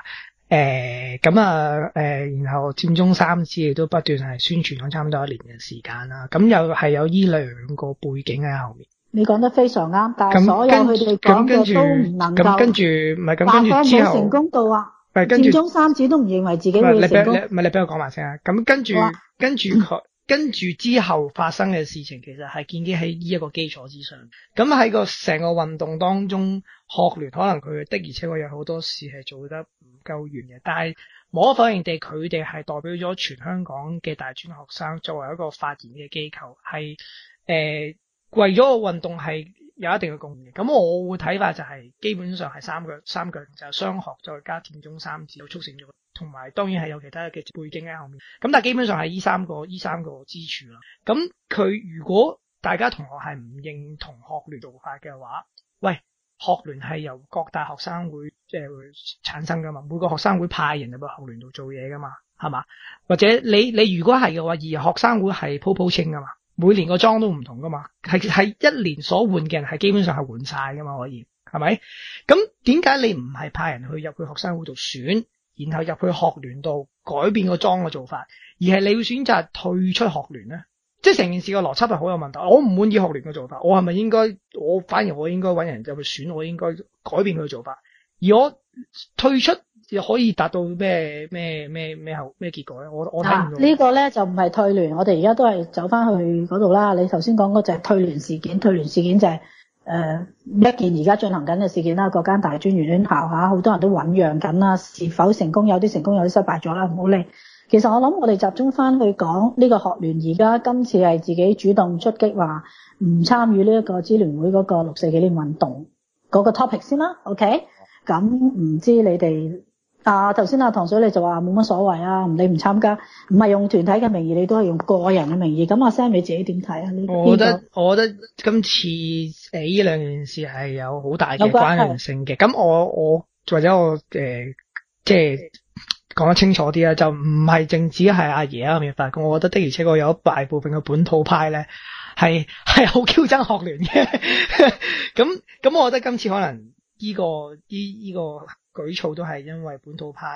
然後佔中3次亦都不斷係宣傳咗差唔多1年嘅時間啦，咁又係有呢兩個背景喺後面。 你講得非常啱，但係所有佢哋講嘅都唔能夠跟住之後成功到啊！ 跟住佔中3次都唔認為自己會成功。 你俾我講埋先啊！咁跟住之後發生嘅事情，其實係建基喺呢一個基礎之上。咁喺個成個運動當中，學聯可能佢的而且確有好多事係做得唔夠完嘅，但係無可否認地，佢哋係代表咗全香港嘅大專學生作為一個發言嘅機構，係為咗個運動係有一定嘅貢獻。咁我會睇法就係基本上係三腳就係雙學再加佔中3次促成咗，同埋當然係有其他嘅背景喺後面。咁但係基本上係呢三個支柱啦。咁佢如果大家同學係唔認同學聯做法嘅話，喂，學聯係由各大學生會會產生噶嘛，每個學生會派人入去學聯度做嘢噶嘛，係嘛？或者你如果係嘅話，而學生會係鋪清噶嘛。每年個裝都唔同噶嘛，係一年所換嘅人係基本上係換晒噶嘛，可以係咪？咁點解你唔係派人去入去學生會度選，然後入去學聯度改變個裝嘅做法，而係你要選擇退出學聯咧？即係成件事個邏輯係好有問題。我唔滿意學聯嘅做法，我係咪應該反而我應該揾人入去選，我應該改變佢嘅做法，而我退出又可以達到咩結果咧？我睇唔到。 呢個咧就唔係退聯，我哋而家都係走翻去嗰度啦。你頭先講嗰就係退聯事件，退聯事件就係一件而家進行緊嘅事件啦。各間大專院校好多人都醞釀緊啦，是否成功？有啲成功，有啲失敗咗啦，唔好理。其實我諗我哋集中翻去講呢個學聯而家今次係自己主動出擊，話唔參與呢一個支聯會嗰個6四紀念運動嗰個 topic 先啦。OK， 咁唔知你哋頭先唐水你就話冇乜所謂啊，你唔參加，唔係用團體嘅名義，你都係用個人嘅名義。咁阿 Sam 你自己點睇啊？ 我覺得今次呢兩件事係有好大嘅關聯性嘅。咁我或者我即係講得清楚啲啦，就唔係淨止係阿爺啊面發覺，我覺得的而且確有一大部分嘅本土派咧係好挑憎學聯嘅。咁我覺得今次可能呢個舉措都係因為本土派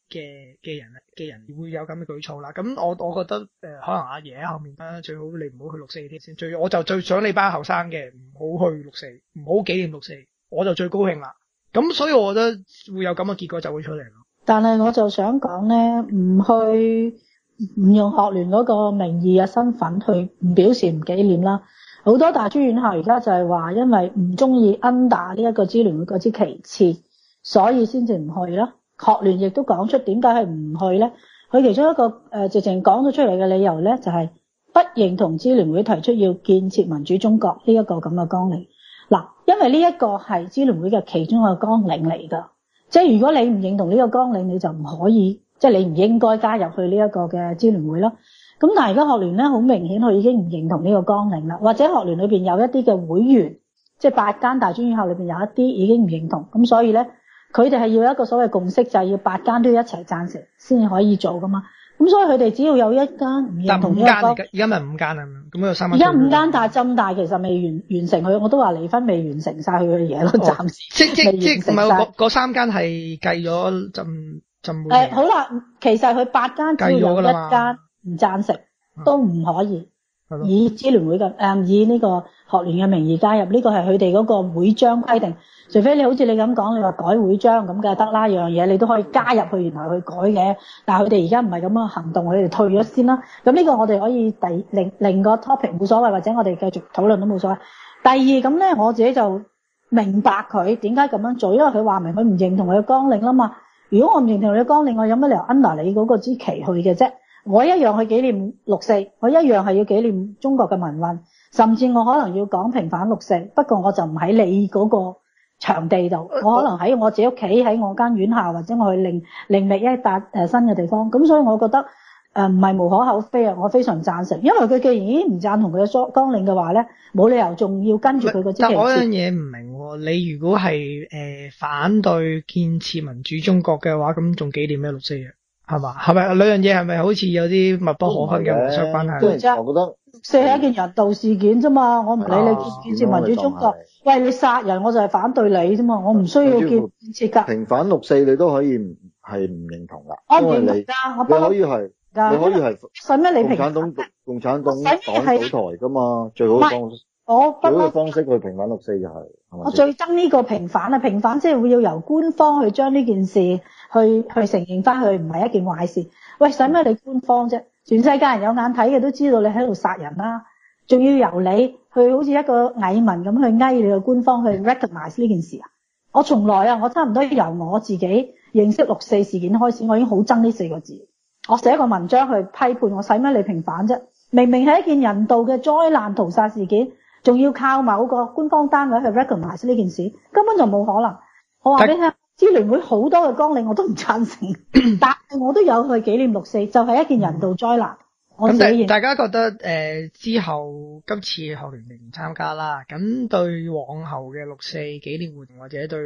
嘅人會有咁嘅舉措啦。咁我覺得可能阿爺喺後面啦，最好你唔好去6·4添先。我就最想你班後生嘅唔好去6·4，唔好紀念6·4，我就最高興啦。咁所以我覺得會有咁嘅結果就會出嚟咯。 但係我就想講咧，唔用學聯嗰個名義嘅身份去唔表示唔紀念啦。好多大專院校而家就係話，因為唔中意 under 呢一個支聯會嗰支旗幟，所以先至唔去啦。學聯亦都講出點解係唔去咧。佢其中一個直情講咗出嚟嘅理由咧，就係不認同支聯會提出要建設民主中國呢一個咁嘅綱領。嗱，因為呢一個係支聯會嘅其中一個綱領嚟㗎。即係如果你唔認同呢個綱領，你就唔可以，即係你唔應該加入去呢一個嘅支聯會咯。咁但係而家學聯咧，好明顯佢已經唔認同呢個綱領啦，或者學聯裏邊有一啲嘅會員，即係8間大專院校裏邊有一啲已經唔認同，咁所以咧佢哋係要有一個所謂共識，就係要8間都一齊贊成先至可以做噶嘛。咁所以佢哋只要有一間唔認同呢個綱領， 而家咪5間啊，咁有3間。 而家5間，但係浸大其實未完成佢，我都話離婚未完成晒佢嘅嘢咯，暫時即唔係嗰3間係計咗浸會。 好啦，其實佢8間只要有一間唔贊成都唔可以以支聯會嘅以呢個學聯嘅名義加入，呢個係佢哋嗰個會章規定。除非你好似你咁講，你話改會章咁梗係得啦，樣嘢你都可以加入去原來去改嘅。但係佢哋而家唔係咁樣行動，佢哋退咗先啦。咁呢個我哋可以另個 topic 冇所謂，或者我哋繼續討論都冇所謂。第二咁咧，我自己就明白佢點解咁樣做，因為佢話明佢唔認同佢嘅綱領啦嘛。如果我唔認同你嘅綱領，我有乜理由 under 你嗰個支旗去嘅啫？我一樣去紀念6·4，我一樣係要紀念中國嘅民運，甚至我可能要講平反6·4，不過我就唔喺你嗰個場地度，我可能喺我自己屋企，喺我間院校，或者我去另覓一笪新嘅地方。咁所以我覺得唔係無可厚非啊，我非常贊成，因為佢既然已經唔贊同佢嘅綱領嘅話咧，冇理由仲要跟住佢嗰支旗。 但我樣嘢唔明喎，你如果係反對建設民主中國嘅話，咁仲紀念咩6·4嘅？係嘛？係咪兩樣嘢係咪好似有啲密不可分嘅互相關係？ 即係我覺得 6·4係一件人道事件啫嘛，我唔理你建設民主中國。喂，你殺人我就係反對你啫嘛，我唔需要建設㗎。 平反6·4你都可以係唔認同㗎， 我唔認同㗎，我不嬲。 你可以係使咩你平反？共產黨黨倒台㗎嘛，最好嘅方式去平反6·4就係。 我最憎呢個平反啊！平反即係會要由官方去將呢件事去承認翻佢唔係一件壞事。喂，使咩你官方啫？全世界人有眼睇嘅都知道你喺度殺人啦，仲要由你去好似一個蟻民咁去翳你個官方去 recognize 呢件事啊！我從來我差唔多由我自己認識6·4事件開始，我已經好憎呢4個字。我寫個文章去批判，我使咩你平反啫？明明係一件人道嘅災難屠殺事件，仲要靠某個官方單位去 recognize 呢件事，根本就冇可能。我話俾你聽，支聯會好多嘅綱領我都唔贊成，但係我都有去紀念6·4，就係一件人道災難。 咁大家覺得之後今次學聯唔參加啦，咁對往後嘅6·4紀念活動或者對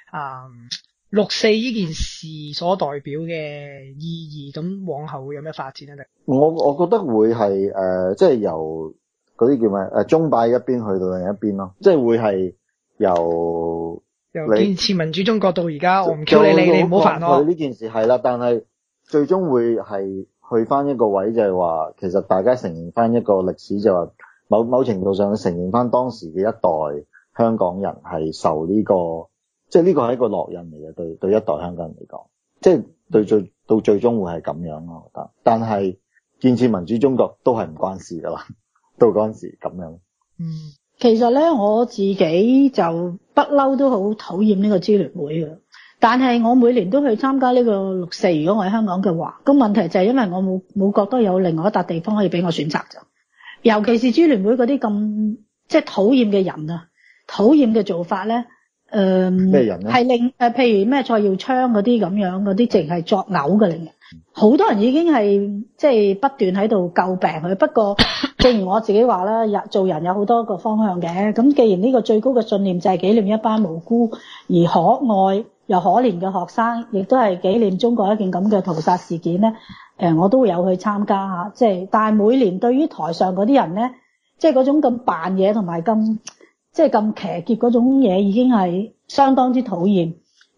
6·4呢件事所代表嘅意義，咁往後會有咩發展咧？ 我覺得會係即係由嗰啲叫咩鐘擺一邊去到另一邊咯，即係會係由建設民主中國到而家，我唔叫你唔好煩我。 呢件事係啦，但係最終會係去翻一個位，就係話其實大家承認翻一個歷史，就係話某程度上承認翻當時嘅一代香港人係受呢個，即係呢個係一個烙印嚟嘅，對一代香港人嚟講，即係到最終會係咁樣咯，我覺得。但係建設民主中國都係唔關事噶啦，到嗰陣時咁樣。 其實咧我自己就不嬲都好討厭呢個支聯會嘅，但係我每年都去參加呢個6·4，如果我喺香港嘅話，咁問題就係因為我冇覺得有另外一笪地方可以俾我選擇咗，尤其是支聯會嗰啲咁即係討厭嘅人啊，討厭嘅做法咧， 咩人咧？係令譬如咩蔡耀昌嗰啲咁樣嗰啲，淨係作嘔嘅嚟嘅。好多人已經係即係不斷喺度詬病佢，不過正如我自己話啦，做人有好多個方向嘅。咁既然呢個最高嘅信念就係紀念一班無辜而可愛又可憐嘅學生，亦都係紀念中國一件咁嘅屠殺事件咧，我都會有去參加吓。即係但係每年對於台上嗰啲人咧，即係嗰種咁扮嘢同埋咁即係咁騎劫嗰種嘢，已經係相當之討厭。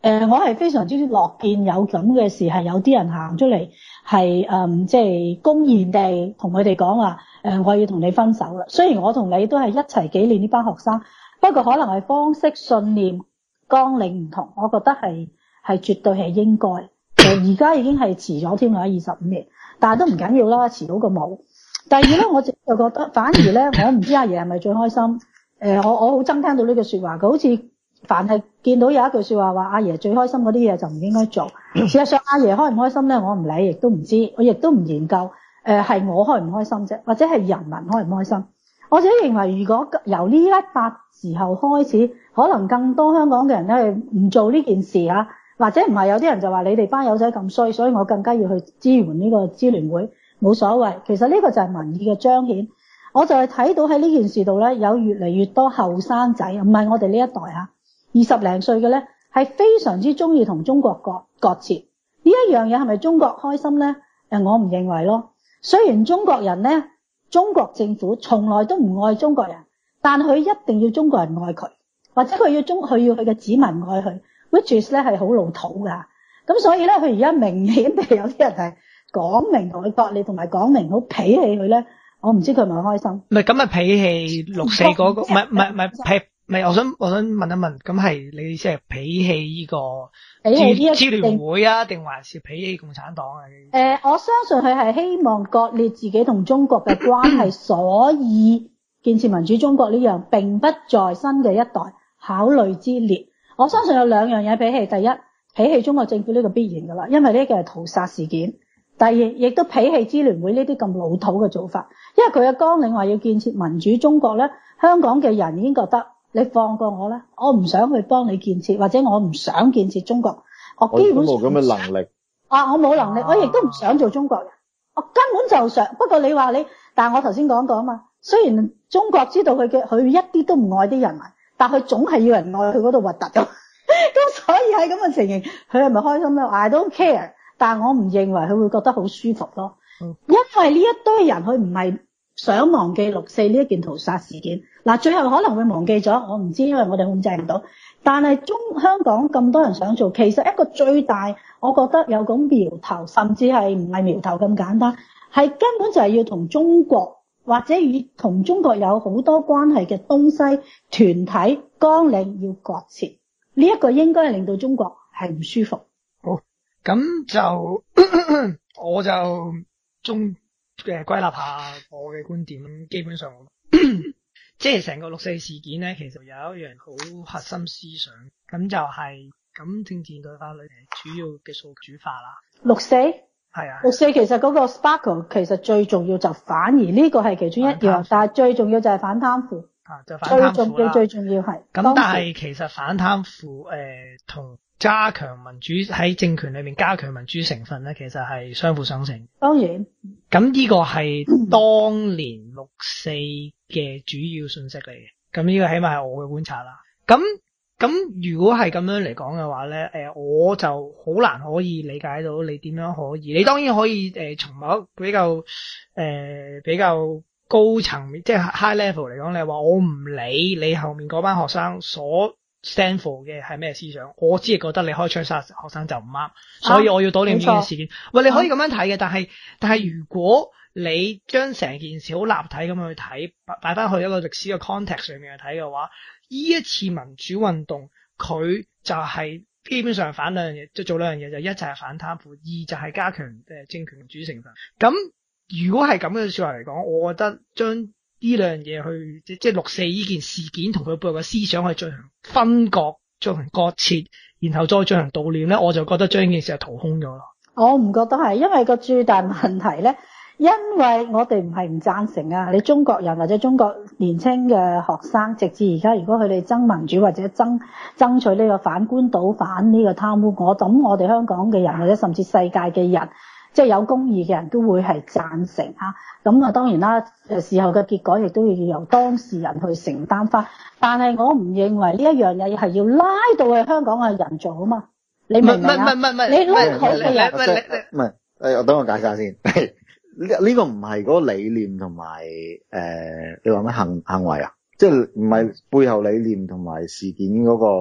我係非常之樂見有咁嘅事，係有啲人行出嚟係即係公然地同佢哋講話我要同你分手啦。雖然我同你都係一齊紀念呢班學生，不過可能係方式、信念、綱領唔同，我覺得係絕對係應該。而家已經係遲咗添啦，25年，但係都唔緊要啦，遲到個冇。第二咧，我就覺得反而咧，我唔知阿爺係咪最開心。我好憎聽到呢句說話，佢好似凡係見到有一句說話話阿爺最開心嗰啲嘢就唔應該做。事實上阿爺開唔開心咧，我唔理，亦都唔知，我亦都唔研究。係我開唔開心啫，或者係人民開唔開心。我自己認為，如果由呢一笪時候開始，可能更多香港嘅人咧唔做呢件事啊，或者唔係有啲人就話你哋班友仔咁衰，所以我更加要去支援呢個支聯會，冇所謂。其實呢個就係民意嘅彰顯。我就係睇到喺呢件事度咧，有越嚟越多後生仔，唔係我哋呢一代嚇，20零歲嘅咧係非常之中意同中國割切。呢一樣嘢係咪中國開心咧？我唔認為咯。雖然中國人咧，中國政府從來都唔愛中國人，但佢一定要中國人愛佢，或者佢要佢嘅子民愛佢 ，which is 咧係好老土噶。咁所以咧，佢而家明顯地有啲人係講明同佢割裂，同埋講明好鄙棄佢咧。我唔知佢係咪開心？ 唔係咁啊，鄙棄64嗰個，唔係，我想問一問，咁係你意思係鄙棄呢個支聯會啊，定還是鄙棄共產黨啊？ 我相信佢係希望割裂自己同中國嘅關係，所以建設民主中國呢樣並不在新嘅一代考慮之列。我相信有兩樣嘢鄙棄，第一，鄙棄中國政府呢個必然噶啦，因為呢個係屠殺事件。第二，亦都鄙棄支聯會呢啲咁老土嘅做法，因為佢嘅綱領話要建設民主中國咧，香港嘅人已經覺得你放過我啦，我唔想去幫你建設，或者我唔想建設中國，我基本上冇咁嘅能力。 我冇能力，我亦都唔想做中國人，我根本就想。不過你話你，但係我頭先講過啊嘛，雖然中國知道佢一啲都唔愛啲人民，但佢總係要人愛佢嗰度核突咁，咁所以喺咁嘅情形，佢係咪開心咧 ？I don't care。但我唔認為佢會覺得好舒服咯，因為呢一堆人佢唔係想忘記64呢一件屠殺事件。嗱，最後可能會忘記咗，我唔知，因為我哋控制唔到。但係香港咁多人想做，其實一個最大，我覺得有個苗頭，甚至係唔係苗頭咁簡單，係根本就係要同中國或者與同中國有好多關係嘅東西團體綱領要割切。呢一個應該係令到中國係唔舒服。 咁就我就歸納下我嘅觀點，基本上即係成個64事件咧，其實有一樣好核心思想，咁就係咁政治對法裏主要嘅訴主化啦。64係啊，64其實嗰個 sparkle 其實最重要就反而呢個係其中一樣，但係最重要就係反貪腐就反貪腐啦。 最重要係咁，但係其實反貪腐同加強民主喺政權裏面加強民主成分咧，其實係相輔相成。當然，咁呢個係當年64嘅主要信息嚟嘅。咁呢個起碼係我嘅觀察啦。咁如果係咁樣嚟講嘅話咧，我就好難可以理解到你點樣可以。你當然可以從某一比較高層面，即係 high level 嚟講，你話我唔理你後面嗰班學生所stand for 嘅係咩思想，我只係覺得你開槍殺學生就唔啱，所以我要悼念呢件事件。喂，你可以咁樣睇嘅，但係如果你將成件事好立體咁去睇，擺翻去一個歷史嘅 context 上面去睇嘅話，呢一次民主運動佢就係基本上反兩樣嘢，即係做兩樣嘢，就一就係反貪腐，二就係加強政權民主成分。咁如果係咁嘅說話嚟講，我覺得將呢兩樣嘢去即係64呢件事件同佢背後嘅思想去進行分割、進行割切，然後再進行悼念咧，我就覺得將呢件事係掏空咗咯。 我唔覺得係，因為個最大問題咧，因為我哋唔係唔贊成啊。你中國人或者中國年輕嘅學生，直至而家，如果佢哋爭民主或者爭取呢個反官倒反呢個貪污，我哋香港嘅人或者甚至世界嘅人，即係有公義嘅人都會係贊成吓。咁啊，當然啦，事後嘅結果亦都要由當事人去承擔翻。但係我唔認為呢一樣嘢係要拉到去香港嘅人做啊嘛。你明唔明啊？你拉好嘅人唔係，等我解釋先。呢個唔係嗰個理念同埋你話咩行為啊？即係唔係背後理念同埋事件嗰個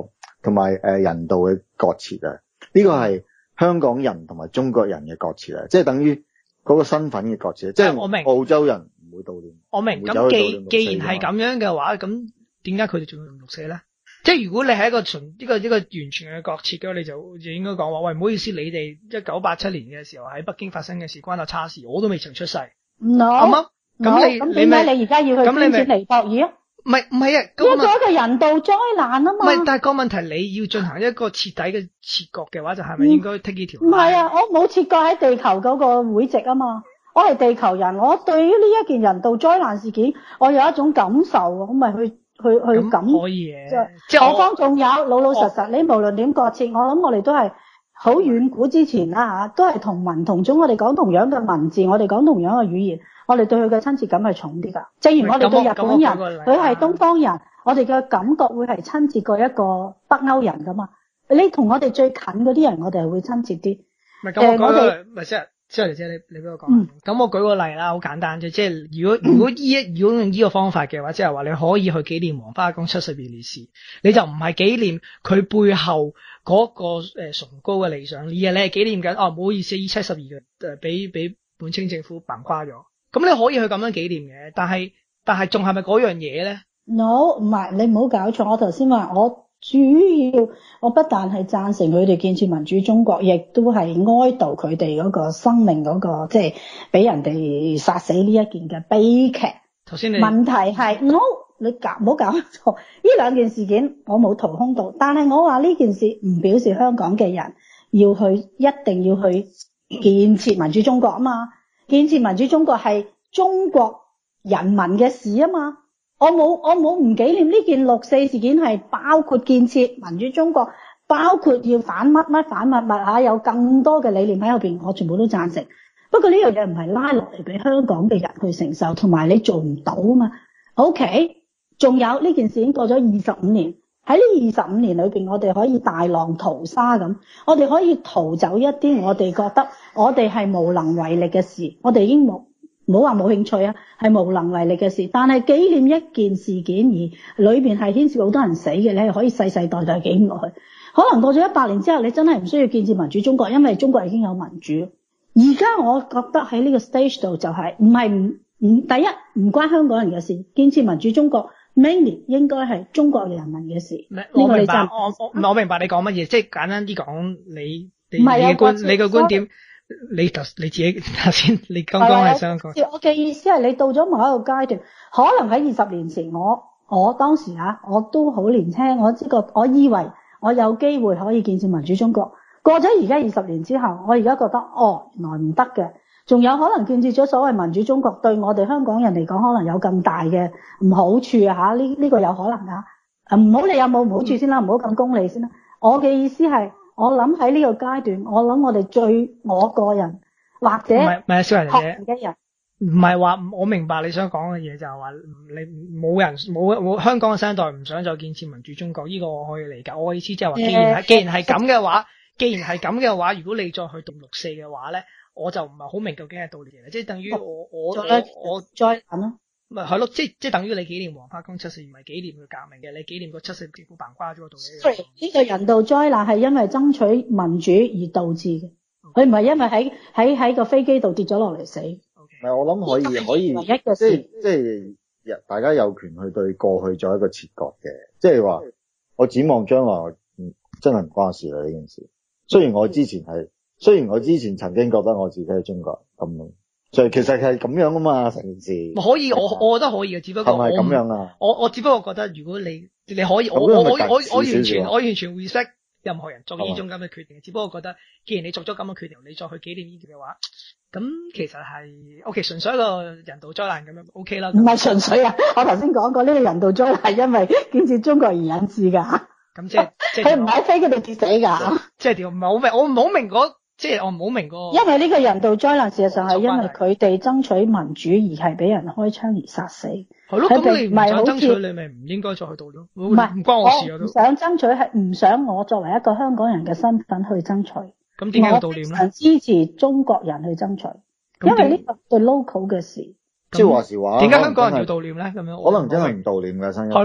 同埋人道嘅割切啊，呢個係香港人同埋中國人嘅割切啊，即係等於嗰個身份嘅割切，即係我明澳洲人唔會悼念。 我明， 唔會走去悼念咁既然係咁樣嘅話，咁點解佢哋仲要用六四咧？即係如果你係一個完全嘅割切嘅，你就應該講話，喂，唔好意思，你哋1987年嘅時候喺北京發生嘅事關我叉事，我都未曾出世。 No，咁點解你而家要去捐錢尼泊爾啊？ 唔係啊， 呢個一個人道災難啊嘛。 唔係，但係個問題你要進行一個徹底嘅切割嘅話，就係咪應該剔呢條？ 唔係啊，我冇切割喺地球嗰個會籍啊嘛。我係地球人，我對於呢一件人道災難事件，我有一種感受，我咪去感。 可以嘅， 即係何況仲有老實，你無論點割切，我諗我哋都係好遠古之前啦都係同文同種，我哋講同樣嘅文字，我哋講同樣嘅語言，我哋對佢嘅親切感係重啲噶。正如我哋對日本人，佢係東方人，我哋嘅感覺會係親切過一個北歐人噶嘛。你同我哋最近嗰啲人，我哋係會親切啲。 唔係咁，我哋唔係即係你俾我講。咁我舉個例啦，好簡單啫。即係如果用呢個方法嘅話，即係話你可以去紀念黃花崗70年烈士，你就唔係紀念佢背後嗰個崇高嘅理想，而係你係紀念緊唔好意思，72嘅俾本清政府崩垮咗。咁你可以去咁樣紀念嘅，但係仲係咪嗰樣嘢咧 ？No， 唔係，你唔好搞錯。我頭先話我不但係贊成佢哋建設民主中國，亦都係哀悼佢哋嗰個生命嗰個即係俾人哋殺死呢一件嘅悲劇。 頭先問題係 No， 你唔好搞錯。呢兩件事件我冇掏空到，但係我話呢件事唔表示香港嘅人一定要去建設民主中國啊嘛。建設民主中國係中國人民嘅事啊嘛。我冇唔紀念呢件6四事件，係包括建設民主中國，包括要反乜反物有更多嘅理念喺後邊，我全部都贊成。不過呢樣嘢唔係拉落嚟俾香港嘅人去承受，同埋你做唔到啊嘛。OK， 仲有呢件事已經過咗25年，喺呢25年裏邊，我哋可以大浪淘沙咁，我哋可以逃走一啲我哋覺得我哋係無能為力嘅事，我哋已經唔好話冇興趣啊，係無能為力嘅事。但係紀念一件事件而裏邊係牽涉好多人死嘅，你係可以世世代代紀念落去。可能過咗100年之後，你真係唔需要建設民主中國，因為中國已經有民主。而家我覺得喺呢個 stage 度就係第一唔關香港人嘅事，建設民主中國 mainly 應該係中國人民嘅事。 我明白，我明白你講乜嘢，即係簡單啲講，你嘅觀點。你自己頭先，你剛剛係想講。 我嘅意思係，你到咗某一個階段，可能喺20年前，我當時我都好年輕，我以為我有機會可以建設民主中國。過咗而家20年之後，我而家覺得原來唔得嘅。仲有可能建設咗所謂民主中國，對我哋香港人嚟講，可能有更大嘅唔好處啊！呢個有可能啊。唔好理有冇唔好處先啦，唔好咁功利先啦。我嘅意思係。我諗喺呢個階段，我諗我哋我個人或者唔係小人學嘅人， 唔係話我明白你想講嘅嘢，就係話你冇香港嘅新一代唔想再建設民主中國，呢個我可以理解。我嘅意思即係話，既然係咁嘅話，如果你再去讀6四嘅話咧，我就唔係好明究竟係悼念嘅，即係等於我再諗咯。 咪係咯，即係等於你紀念黃花崗74，唔係紀念佢革命嘅，你紀念個74政府崩垮咗個道理。 呢個人道災難係因為爭取民主而導致嘅，佢唔係因為喺個飛機度跌咗落嚟死。 係，我諗可以，即係大家有權去對過去做一個切割嘅，即係話我展望將來，真係唔關事啦呢件事。雖然我之前曾經覺得我自己係中國咁。其實係咁樣啊嘛，成件事可以，我覺得可以嘅，只不過係咪咁樣啊？ 我只不過覺得，如果你可以，我完全 respect 任何人作呢種咁嘅決定。只不過覺得，既然你作咗咁嘅決定，你再去紀念呢件嘅話，咁其實係 OK， 純粹一個人道災難咁樣 OK 啦。唔係純粹啊！我頭先講過呢個人道災難係因為建設中國而引致㗎。 咁即係佢唔喺飛機度跌死㗎。 即係唔係好明？我唔好明即係我唔好明個， 因為呢個人道災難事實上係因為佢哋爭取民主而係俾人開槍而殺死。 係咯，咁你唔想爭取，你咪唔應該再去悼念。唔關我事啊都。 唔想爭取係唔想我作為一個香港人嘅身份去爭取。 咁點解要悼念咧？ 我支持中國人去爭取，因為呢個對 local 嘅事。 即係話時話。 點解香港人要悼念咧？咁樣可能真係唔悼念嘅新一代。 係咯。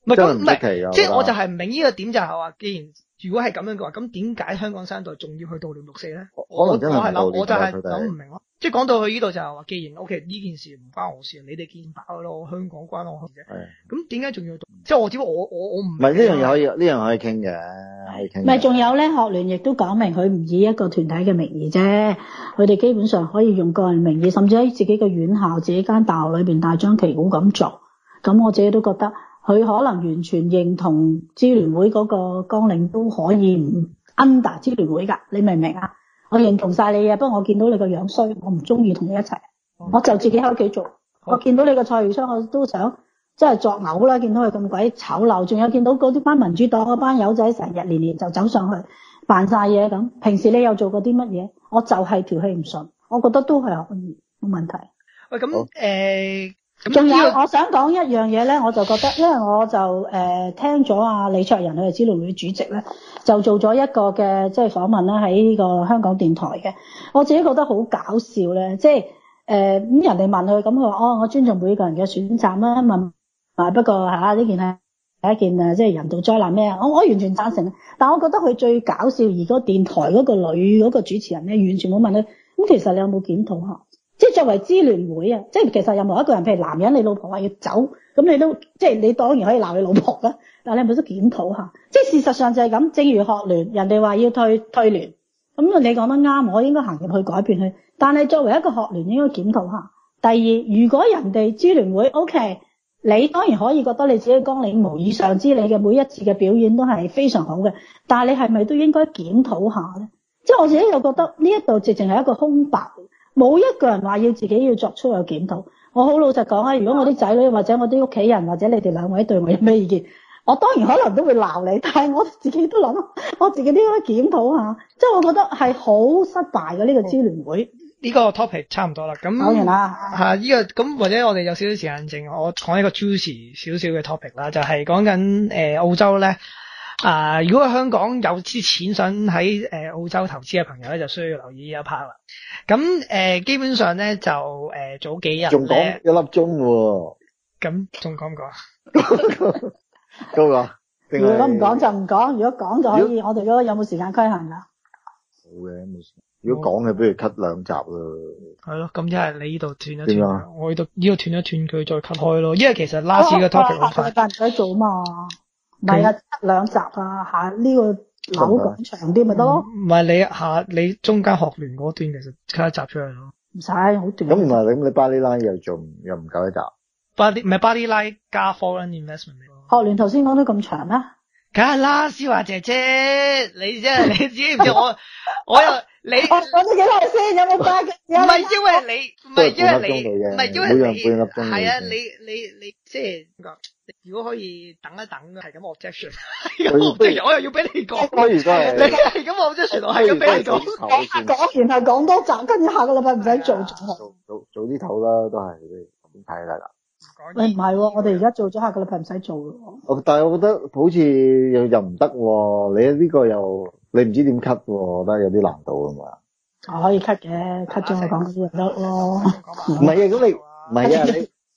唔係咁唔真係唔出奇㗎係，即係我我覺得就係唔明呢個點就係話，既然如果係咁樣嘅話，咁點解香港三代仲要去悼念6·4咧？ 可能真係唔我係諗， 悼念我就係佢哋諗唔明咯。即係講到去呢度就係話，既然 OK 呢件事唔關我事，你哋見飽咯，香港關我事啫。 係咁點解仲要？即係我只不過我唔唔係呢樣嘢可以，呢樣可以傾嘅，可以傾嘅。 咪仲有咧，學聯亦都講明佢唔以一個團體嘅名義啫，佢哋基本上可以用個人名義，甚至喺自己嘅院校、自己間大學裏邊大張旗鼓咁做。咁我自己都覺得，佢可能完全認同支聯會嗰個綱領都可以唔 under 支聯會㗎，你明唔明啊？我認同晒你嘅，不過我見到你個樣衰，我唔中意同你一齊，我就自己喺屋企做。我見到你個蔡耀昌，我都想真係作嘔啦！見到佢咁鬼醜陋，仲有見到嗰啲班民主黨嗰班友仔成日年年就走上去扮晒嘢咁。平時你又做過啲乜嘢？我就係條氣唔順，我覺得都係可以冇問題。 喂咁好咁仲有呢個我想講一樣嘢咧，我就覺得，因為我就聽咗阿李卓人佢係支聯會主席咧，就做咗一個嘅即係訪問啦，喺呢個香港電台嘅。我自己覺得好搞笑咧，即係咁人哋問佢，咁佢話我尊重每個人嘅選擇啦，問不過呢件係一件即係人道災難咩啊？我完全贊成，但我覺得佢最搞笑而個電台嗰個女嗰個主持人咧，完全冇問佢，咁其實你有冇檢討下？即係作為支聯會啊，即係其實任何一個人，譬如男人，你老婆話要走，咁你都即係你當然可以鬧你老婆啦，但係你係咪都檢討下？即係事實上就係咁，正如學聯，人哋話要退聯，咁你講得啱，我應該行入去改變佢。但係作為一個學聯，應該檢討下。第二，如果人哋支聯會 OK， 你當然可以覺得你自己嘅綱領無以上之，你嘅每一次嘅表演都係非常好嘅，但係你係咪都應該檢討下咧？即係我自己又覺得呢一度直情係一個空白。冇一個人話要自己要作出個檢討。我好老實講啊，如果我啲仔女或者我啲屋企人或者你哋兩位對我有咩意見，我當然可能都會鬧你，但係我自己都諗，我自己都應該檢討下。即係我覺得係好失敗嘅呢個支聯會。 呢個 topic 差唔多啦，咁講完啦。 呢個咁或者我哋有少少時間剩，我講一個 juicy 少少嘅 topic 啦，就係講緊澳洲咧。如果香港有啲錢想喺澳洲投資嘅朋友咧，就需要留意呢一 part 啦。咁基本上咧就早幾日仲講1粒鐘喎。 咁仲講唔講？ 高啊！ 如果唔講就唔講，如果講就可以。我哋嗰個有冇時間規限㗎？ 冇嘅，冇事。如果講嘅，不如 cut 2集咯。 係咯，咁即係你呢度斷一點斷啊， 我呢度斷一斷佢再 cut 開咯。因為其實 last 嘅 topic 好快。 下個禮拜唔使做嘛。唔係啊，2集啊，下呢個樓講長啲咪得咯。 唔係你中間學聯嗰段其實 cut 一集出嚟咯。 唔使，好短。 咁唔係你巴哩拉又唔夠一集。 唔係巴哩拉加 foreign investment 學聯頭先講得咁長咩？ 梗係啦，思華姐姐，你真係你知唔知我又你我講咗幾耐先？有冇快嘅？ 唔係因為你，唔係因為你，唔係因為你， 每樣半粒鐘係啊，你即係點講？如果可以等一等，係咁 objection， 我又要俾你講， 不如都係你係咁 objection，我係咁俾你講。 講完係講多集，跟住下個禮拜唔使做早啲唞啦，都係咁睇啦。 喂，唔係喎，我哋而家做咗，下個禮拜唔使做咯。 但係我覺得好似又唔得喎，你呢個又你唔知點 cut 喎，我覺得有啲難度啊嘛。 我可以 cut 嘅，cut 咗我講嗰啲就得咯。 唔係啊，咁你唔係啊，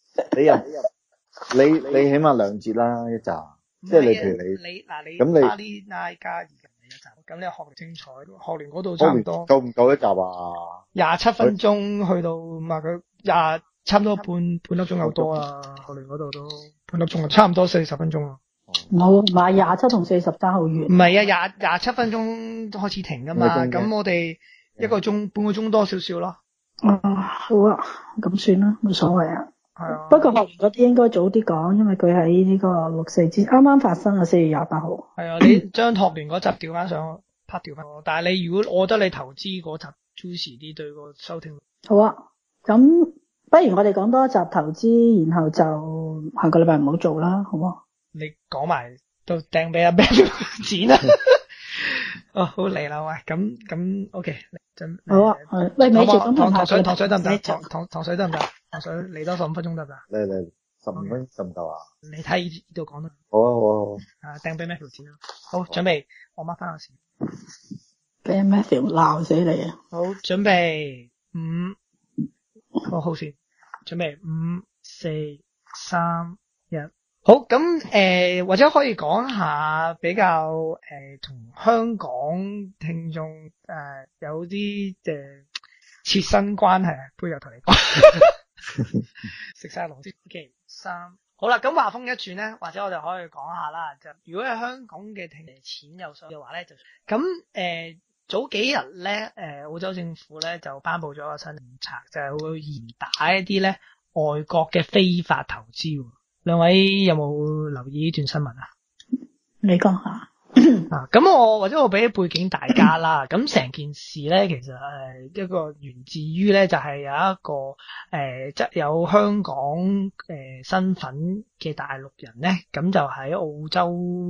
你起碼2節啦一集，即係你譬如你咁你巴哩拉加2人一集，咁你學聯精彩，學聯嗰度差唔多夠唔夠一集啊 ？27分鐘去到佢差唔多半粒鐘有多啊，學聯嗰度都半粒鐘啊，差唔多40分鐘啊。 冇，唔係27同40爭好遠。 唔係啊，27分鐘開始停噶嘛，咁我哋1個鐘半個鐘多少少咯。 好啊，咁算啦，冇所謂啊。 係啊。不過學聯嗰啲應該早啲講，因為佢喺呢個6·4之啱啱發生啊，4月28號。係啊，你將學聯嗰集調翻上拍調翻，但係你如果我覺得你投資嗰集 juicy 啲對個收聽。好啊， 咁不如我哋講多一集投資，然後就下個禮拜唔好做啦，好冇？ 你講埋都掟俾阿 Ben 錢啦。哦，好嚟啦，喂，咁 OK， 真好啊。 喂，咪住咁糖水得唔得？糖水得唔得？糖水嚟多15分鐘得唔得？ 嚟15分鐘唔夠啊？ 你睇呢度講啦。 好啊。 掟俾 Matthew 錢啦。好，準備，我 mark 翻個線。 俾 Matthew 鬧死你啊！ 好，準備5，好先，準備5、4、3、1。 好，咁或者可以講下比較同香港聽眾有啲切身關係啊，不如又同你講食晒螺絲機3。好啦，咁話風一轉咧，或者我哋可以講下啦。就如果係香港嘅錢有稅嘅話咧，就咁早幾日咧，澳洲政府咧就頒布咗個新政策，就係會嚴打一啲咧外國嘅非法投資。兩位有冇留意呢段新聞啊？ 你講下。 咁或者我俾啲背景大家啦。咁成件事咧，其實係一個源自於咧，就係有一個即有香港身份嘅大陸人咧，咁就喺澳洲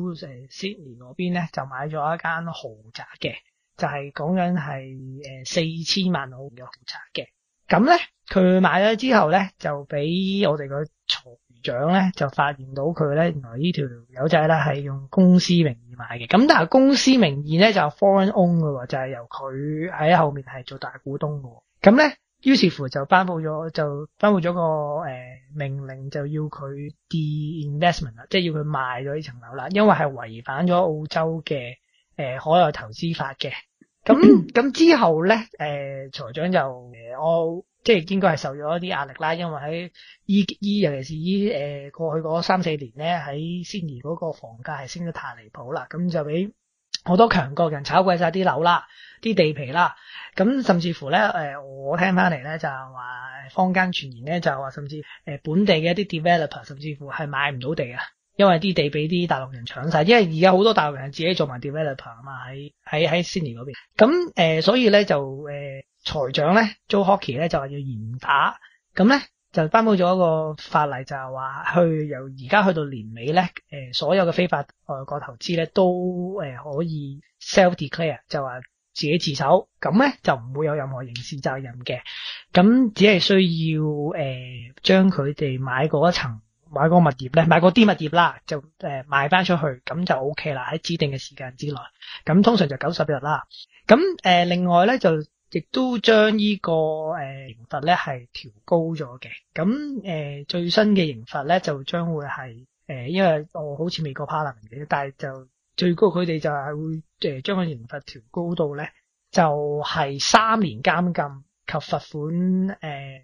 Sydney 嗰邊咧，就買咗一間豪宅嘅，就係講緊係4000萬澳嘅豪宅嘅。咁咧，佢買咗之後咧，就俾我哋個財長咧就發現到佢咧，原來呢條友仔咧係用公司名義買嘅。咁但係公司名義咧就 foreign own 嘅喎，就係由佢喺後面係做大股東嘅。咁咧，於是乎就頒布咗個命令，就要佢 de-investment 啦，即係要佢賣咗呢層樓啦，因為係違反咗澳洲嘅海外投資法嘅。咁之後咧，財長就我即係應該係受咗一啲壓力啦，因為喺尤其是過去嗰3-4年咧，喺悉尼嗰個房價係升得太離譜啦，咁就俾好多強國人炒貴晒啲樓啦、啲地皮啦，咁甚至乎咧我聽翻嚟咧就係話坊間傳言咧就係話甚至本地嘅一啲 developer 甚至乎係買唔到地啊，因為啲地俾啲大陸人搶晒，因為而家好多大陸人自己做埋 developer 啊嘛，喺 Sydney 嗰邊，咁所以咧就財長咧 Joe Hockey 咧就話要嚴打，咁咧就頒布咗一個法例，就係話由而家去到年尾咧，所有嘅非法外國投資咧都可以 self declare， 就話自己自首，咁咧就唔會有任何刑事責任嘅，咁只係需要將佢哋買嗰個物業咧，買嗰啲物業啦，就賣翻出去，咁就 OK 啦，喺指定嘅時間之內，咁通常就90日啦。咁另外咧就亦都將呢個刑罰咧係調高咗嘅，咁最新嘅刑罰咧就將會係因為我好似美國 Parliament 嘅，但係就最高佢哋就係會將個刑罰調高到咧就係3年監禁及罰款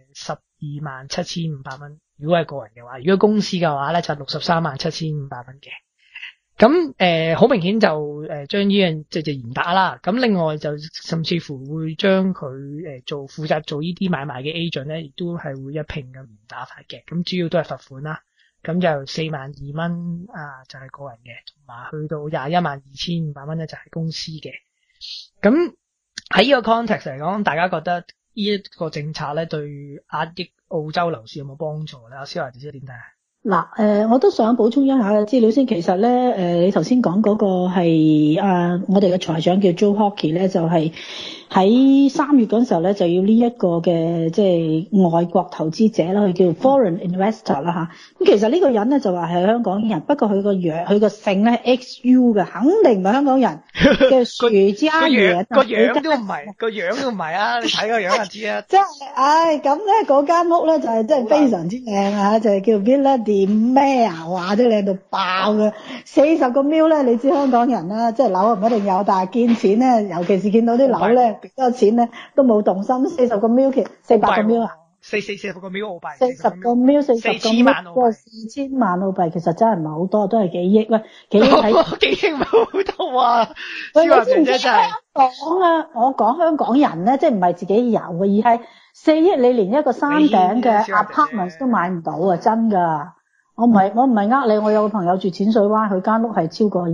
127500蚊。如果係個人嘅話，如果公司嘅話咧就637,500蚊嘅。咁好明顯就將呢樣即係嚴打啦。咁另外就甚至乎會將佢負責做呢啲買賣嘅 agent 咧，亦都係會一併咁嚴打法嘅。咁主要都係罰款啦。咁就42000蚊就係個人嘅，同埋去到212,500蚊咧就係公司嘅。咁喺呢個 context 嚟講，大家覺得呢一個政策咧對壓抑澳洲樓市有冇幫助咧？阿蕭華姐姐點睇啊？ 嗱，我都想補充一下嘅資料先。其實咧，你頭先講嗰個係我哋嘅財長叫 Joe Hockey 咧，就係喺3月嗰陣時候咧，就要呢一個嘅即係外國投資者啦，佢叫 foreign investor 啦吓。咁其實呢個人咧就話係香港人，不過佢個樣佢個姓咧 XU 嘅，肯定唔係香港人嘅樹家嘢。 個樣都唔係，個樣都唔係啊！你睇個樣就知啊。 即係，咁咧嗰間屋咧就係真係非常之靚啊！就係叫 Villa de Mare， 哇！都靚到爆嘅，40個 mil 咧，你知香港人啦，即係樓唔一定有，但係見錢咧，尤其是見到啲樓咧，幾多錢咧都冇動心。40個 mil 其實400個 mil 啊，40個 mil 澳幣，40個 mil 40個 mil 4000萬澳幣，其實真係唔係好多，都係幾億喂，幾億睇幾億唔係好多啊！ 喂，你知唔知香港啊？我講香港人咧，即係唔係自己有嘅，而係4億你連一個山頂嘅 apartment 都買唔到啊！真㗎。我唔係呃你，我有個朋友住淺水灣，佢間屋係超過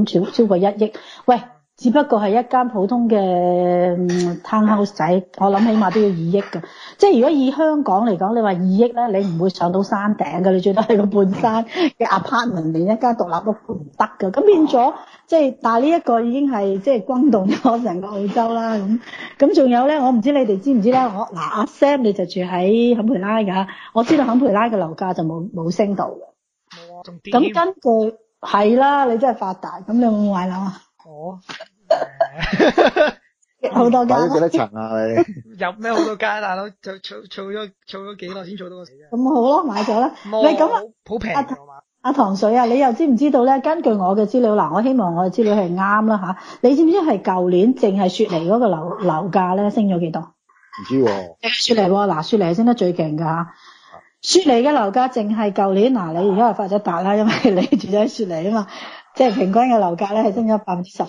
1億。喂，只不過係一間普通嘅townhouse 仔，我諗起碼都要2億㗎。即係如果以香港嚟講，你話2億咧，你唔會上到山頂㗎，你最多係個半山嘅 apartment， 連一間獨立屋都唔得㗎。咁變咗，即係但係呢一個已經係即係轟動咗成個澳洲啦。咁仲有咧，我唔知你哋知唔知咧？阿 Sam 你就住喺坎培拉㗎，我知道坎培拉嘅樓價就冇升到嘅。 冇啊，仲跌。 咁根據係啦，你真係發達。咁你有冇買樓啊？好多間。買咗幾多層啊？你有咩好多間大佬？儲咗幾耐先儲到個死啫？ 咁好咯，買咗啦。 喂，咁好平㗎嘛？ 阿糖水啊，你又知唔知道咧？根據我嘅資料，嗱，我希望我嘅資料係啱啦吓。你知唔知係舊年淨係雪梨嗰個樓價咧升咗幾多？ 唔知喎。 雪梨喎，嗱，雪梨係升得最勁㗎吓。雪梨嘅樓價淨係舊年，嗱，你而家係發咗達啦，因為你住咗喺雪梨啊嘛，即係平均嘅樓價咧係升咗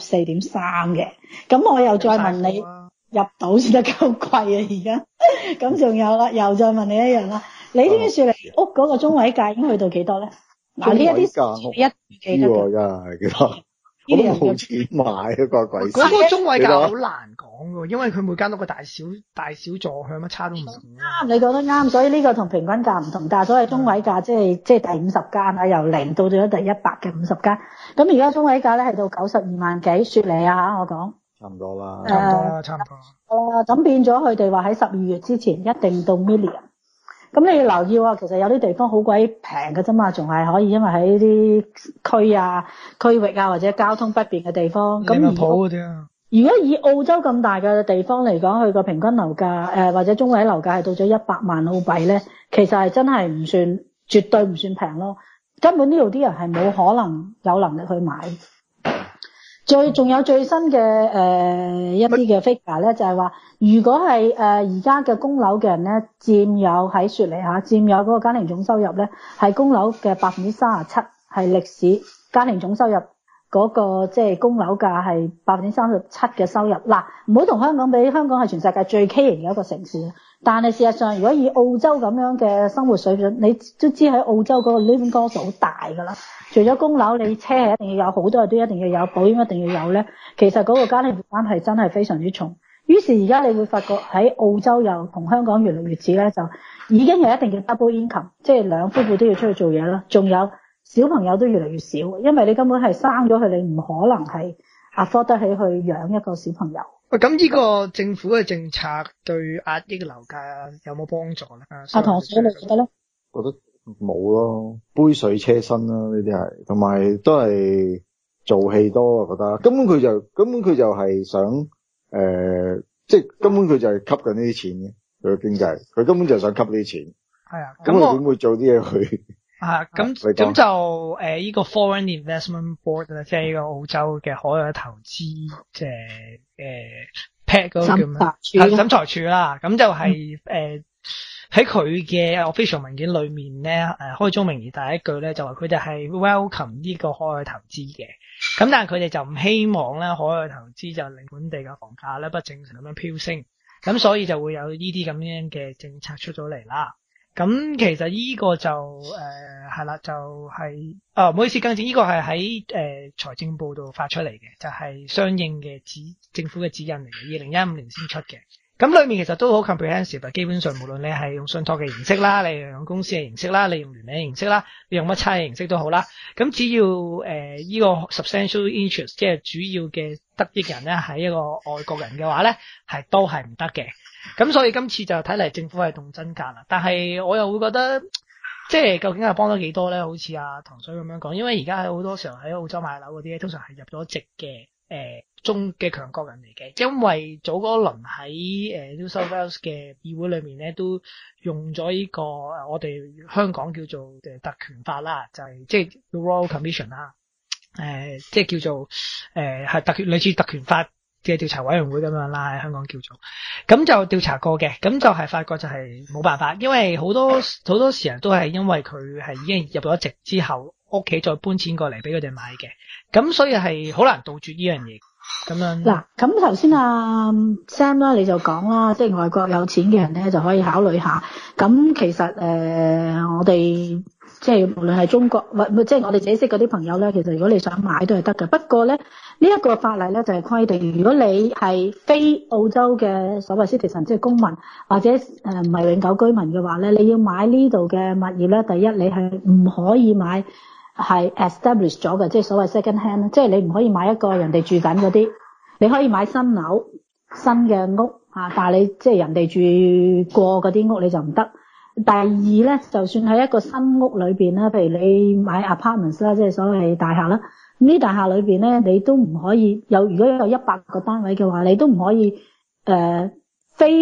14.3%嘅。咁我又再問你，入到先得夠貴啊而家。咁仲有啦，又再問你一樣啦。你知唔知雪梨屋嗰個中位價已經去到幾多咧？嗱，呢一啲一記得嘅， 真係幾多？我都冇錢買啊個鬼。 嗰個中位價好難講㗎，因為佢每間屋嘅大小座向乜差都唔同。 啱，你講得啱，所以呢個同平均價唔同。但係所謂中位價，即係第50間啊，由0到咗第100嘅50間。咁而家中位價咧係到92萬幾，雪梨啊嚇，我講。 差唔多啦。 差唔多。 咁變咗佢哋話喺12月之前一定到 million。咁你要留意啊，其實有啲地方好鬼平嘅啫嘛，仲係可以，因為喺啲區域啊或者交通不便嘅地方。咁如果以澳洲咁大嘅地方嚟講，佢個平均樓價或者中位樓價係到咗100萬澳幣咧，其實係真係唔算，絕對唔算平咯。根本呢度啲人係冇可能有能力去買。仲有最新嘅一啲嘅 figure 咧，就係話，如果係而家嘅供樓嘅人咧，佔有喺雪梨下佔有嗰個家庭總收入咧，係供樓嘅37%，係歷史家庭總收入嗰個即係供樓價係37%嘅收入。嗱，唔好同香港比，香港係全世界最畸形嘅一個城市。但係事實上，如果以澳洲咁樣嘅生活水準，你都知喺澳洲嗰個 living cost 好大㗎啦。除咗供樓，你車係一定要有，好多嘢都一定要有，保險一定要有咧。其實嗰個家庭負擔係真係非常之重。於是而家你會發覺喺澳洲又同香港越嚟越似咧，就已經係一定嘅 double income， 即係兩夫婦都要出去做嘢啦。仲有小朋友都越嚟越少，因為你根本係生咗佢，你唔可能係 afford 得起去養一個小朋友。 喂，咁呢個政府嘅政策對壓抑樓價有冇幫助咧？ 阿唐水你覺得咧？ 覺得冇咯，杯水車薪啦，呢啲係，同埋都係做戲多，我覺得根本佢就係想即係根本佢就係吸緊呢啲錢嘅，佢嘅經濟，佢根本就係想吸呢啲錢。係啊，咁佢點會做啲嘢去？ 咁就呢個 Foreign Investment Board 咧，即係呢個澳洲嘅海外投資，即係PAC 嗰個叫咩？審裁處啦，咁就係喺佢嘅 official 文件裏面咧，開宗明義第一句咧就話佢哋係 welcome 呢個海外投資嘅，咁但係佢哋就唔希望咧海外投資就令本地嘅房價咧不正常咁樣飆升，咁所以就會有呢啲咁樣嘅政策出咗嚟啦。咁其實呢個就係啦，就係唔好意思更正，呢個係喺財政部度發出嚟嘅，就係相應嘅政府嘅指引嚟嘅，2015年先出嘅。咁裏面其實都好 comprehensive， 基本上無論你係用信託嘅形式啦，你用公司嘅形式啦，你用聯名嘅形式啦，你用乜差嘅形式都好啦。咁只要呢個 substantial interest 即係主要嘅得益人咧係一個外國人嘅話咧，都係唔得嘅。咁所以今次就睇嚟政府係動真格啦。但係我又會覺得，即係究竟係幫咗幾多咧？好似阿唐水咁樣講，因為而家喺好多時候喺澳洲買樓嗰啲咧，通常係入咗籍嘅中嘅強國人嚟嘅，因為早嗰輪喺New South Wales 嘅議會裏面咧，都用咗呢個我哋香港叫做特權法啦，就係即係 Royal Commission 啦，即係叫做係類似特權法嘅調查委員會咁樣啦，喺香港叫做，咁就調查過嘅，咁就係發覺就係冇辦法，因為好多時候都係因為佢係已經入咗籍之後，屋企再搬錢過嚟俾佢哋買嘅，咁所以係好難杜絕呢樣嘢。咁樣嗱，咁頭先阿 Sam 啦，你就講啦，即係外國有錢嘅人咧就可以考慮下。咁其實我哋即係無論係中國即係我哋自己識嗰啲朋友咧，其實如果你想買都係得嘅。不過咧呢一個法例咧就係規定，如果你係非澳洲嘅所謂 citizen 即係公民或者唔係永久居民嘅話咧，你要買呢度嘅物業咧，第一你係唔可以買係 establish 咗嘅，即係所謂 second hand， 即係你唔可以買一個人哋住緊嗰啲，你可以買新樓、新嘅屋但係你即係人哋住過嗰啲屋你就唔得。第二咧，就算喺一個新屋裏邊啦，譬如你買 apartments 啦，即係所謂大廈啦，咁呢大廈裏邊咧，你都唔可以有，如果有100個單位嘅話，你都唔可以非